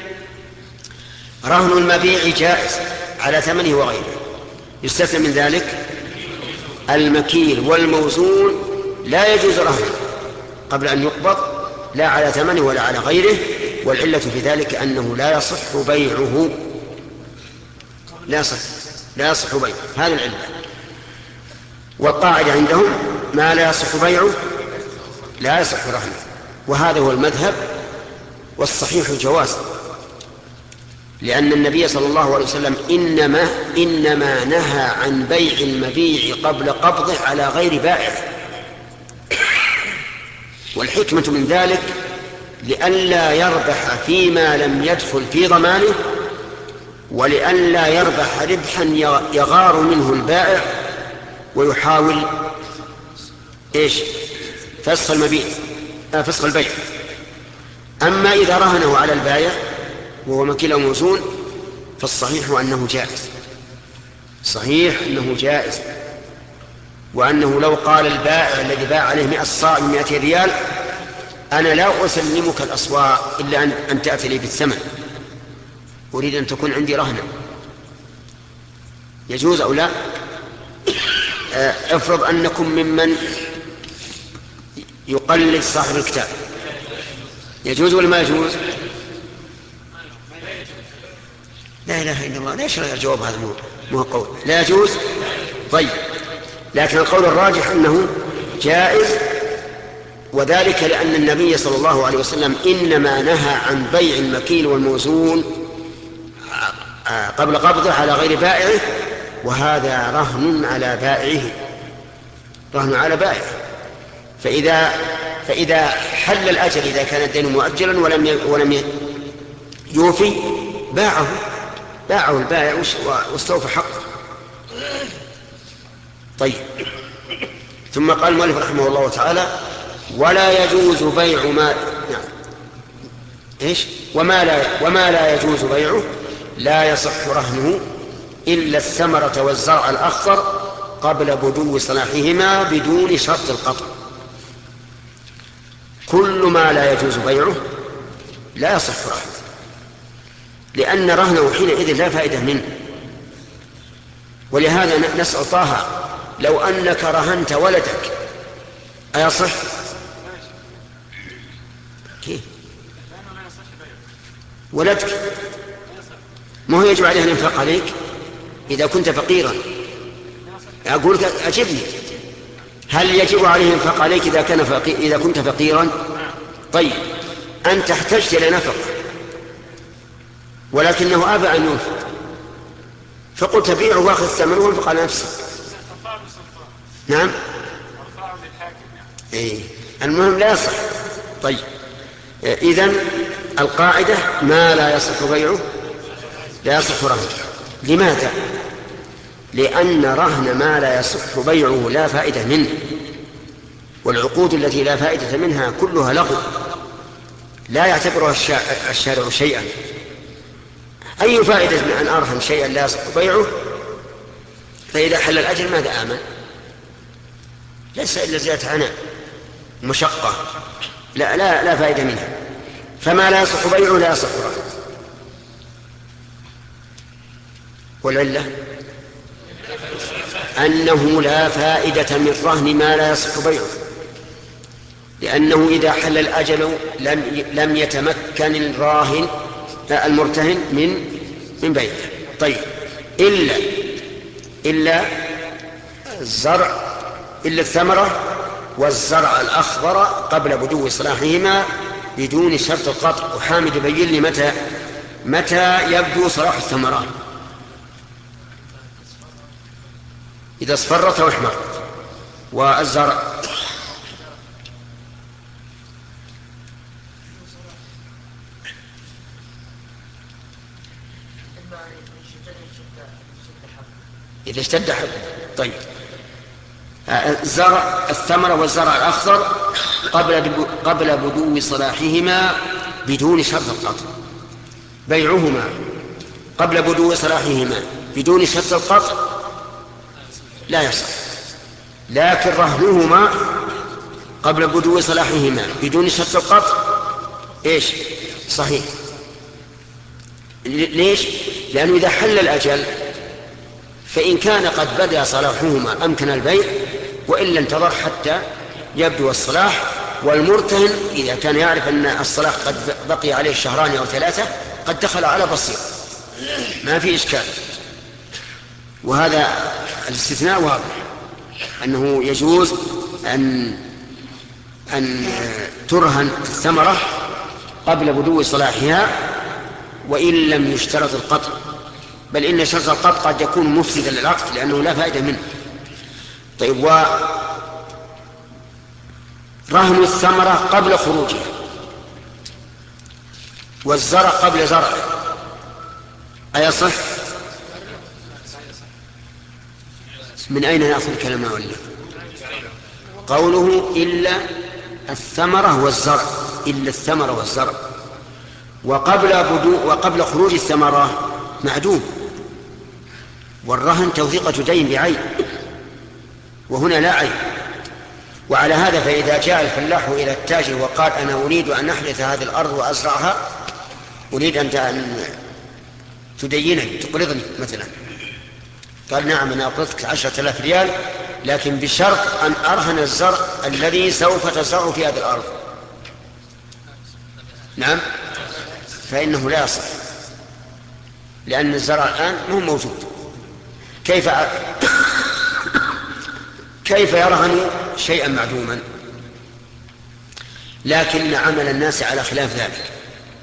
رهن المبيع جائز على ثمنه وغيره. يستثنى من ذلك المكيل والموزون، لا يجوز رهنه قبل أن يقبض لا على ثمنه ولا على غيره، والعلة في ذلك أنه لا يصح بيعه، لا يصح لا يصح بيعه، هذا العلة. والقاعدة عندهم ما لا يصح بيعه لا يصح رهنه، وهذا هو المذهب، والصحيح الجواز، لأن النبي صلى الله عليه وسلم إنما إنما نهى عن بيع المبيع قبل قبضه على غير بائع، والحكمة من ذلك لئلا يربح فيما لم يدخل في ضمانه، ولئلا يربح ربحا يغار منه البائع ويحاول إيش فسخ المبيع فسخ البيع. أما إذا رهنه على البائع وهو مكيل أو موزون فالصحيح أنه جائز، صحيح أنه جائز، وأنه لو قال البائع الذي باع عليه مئة صاع بمئة ريال أنا لا أسلمك الأصواع إلا أن, أن تأتي لي بالثمن، أريد أن تكون عندي رهنا، يجوز أو لا؟ افرض أنكم ممن يقلد صاحب الكتاب يجوز ولا ما يجوز؟ لا إله إلا الله. ليش الجواب هذا مو قول لا يجوز؟ طيب، لكن القول الراجح أنه جائز، وذلك لأن النبي صلى الله عليه وسلم إنما نهى عن بيع المكيل والموزون قبل قبضه على غير بائعه، وهذا رهن على بائعه، رهن على بائعه. فإذا فإذا حل الأجل إذا كان الدين مؤجلا ولم ولم يوفي باعه باعه البائع واستوفى حقه. طيب، ثم قال المؤلف رحمه الله تعالى: ولا يجوز بيع ما نعم ايش وما لا وما لا يجوز بيعه لا يصح رهنه إلا الثمرة والزرع الأخضر قبل بدو صلاحهما بدون شرط القطع. كل ما لا يجوز بيعه لا يصح رهنه، لأن رهنه حينئذ لا فائدة منه. ولهذا نسأل طه: لو أنك رهنت ولدك أيصح؟ كيف؟ ولدك ما هو يجب عليه أن ينفق عليك إذا كنت فقيرا؟ أقول لك أجبني، هل يجب عليه أن ينفق عليك إذا كان فقير إذا كنت فقيرا؟ طيب، أنت احتجت إلى نفق ولكنه أبى أن ينفق، فقلت بيعه واخذ ثمنه وانفق على نفسه. نعم، إيه. المهم لا يصح. طيب، إذن القاعدة: ما لا يصح بيعه لا يصح رهنه. لماذا؟ لأن رهن ما لا يصح بيعه لا فائدة منه، والعقود التي لا فائدة منها كلها لغو لا يعتبرها الشارع شيئا. أي فائدة من أن أرهن شيئا لا يصح بيعه؟ فإذا حل الأجل ماذا آمن؟ ليس إلا زيادة عناء مشقة، لا, لا, لا فائدة منها. فما لا يصح بيعه لا يصح رهنه. والعلة أنه لا فائدة من رهن ما لا يصح بيعه، لأنه إذا حل الأجل لم, لم يتمكن الراهن المرتهن من من بيعه. طيب، إلا إلا الزرع إلا الثمرة والزرع الأخضر قبل بدو صلاحهما بدون شرط القطع. وحامد يبين لي متى متى يبدو صلاح الثمرات: إذا اصفرت واحمرت. والزرع إذا اشتد حبه. طيب، الزرع الثمرة والزرع الأخضر قبل قبل بدو صلاحهما بدون شرط القطع. بيعهما قبل بدو صلاحهما بدون شرط القطع لا يصح، لكن رهنهما قبل بدو صلاحهما بدون شرط القطع ايش؟ صحيح. ليش؟ لأنه إذا حل الأجل فإن كان قد بدأ صلاحهما أمكن البيع، وإلا انتظر حتى يبدو الصلاح. والمرتهن إذا كان يعرف أن الصلاح قد بقي عليه شهران أو ثلاثة قد دخل على بصير، ما في إشكال. وهذا الاستثناء واضح أنه يجوز أن أن ترهن الثمرة قبل بدو صلاحها وإن لم يشترط القطع، بل إن شرط القطع قد يكون مفسدا للعقد لأنه لا فائدة منه. طيب، ورهن الثمرة قبل خروجها والزرع قبل زرعه أيصح؟ من أين نأخذ كلمة ولا قوله إلا الثمرة والزرع، إلا الثمرة والزرع، وقبل بدو وقبل خروج الثمرة معدوم، والرهن توثيقة دين بعين، وهنا لا عين. وعلى هذا فإذا جاء الفلاح إلى التاجر وقال: أنا أريد أن نحرث هذه الأرض وأزرعها، أريد أن تدينني تقرضني مثلا، قال: نعم أنا أقرضك عشرة آلاف ريال لكن بشرط أن أرهن الزرع الذي سوف تزرع في هذه الأرض. نعم، فإنه لا يصح، لأن الزرع الآن مو موجود. كيف كيف يرهن شيئا معدوما؟ لكن عمل الناس على خلاف ذلك،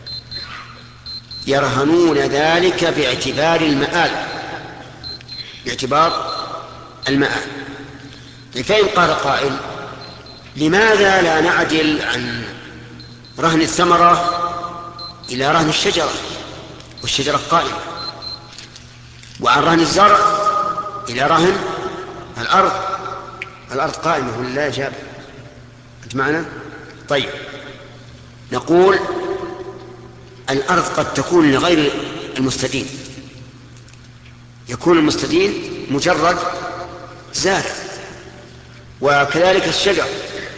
يرهنون ذلك باعتبار المآل، باعتبار المآل. فإن قال قائل لماذا لا نعدل عن رهن الثمرة إلى رهن الشجرة والشجرة قائمة، وعن رهن الزرع إلى رهن الأرض الأرض قائمة ولا لا جاب؟ أنت معنا؟ طيب، نقول الأرض قد تكون لغير المستدين، يكون المستدين مجرد زارع، وكذلك الشجر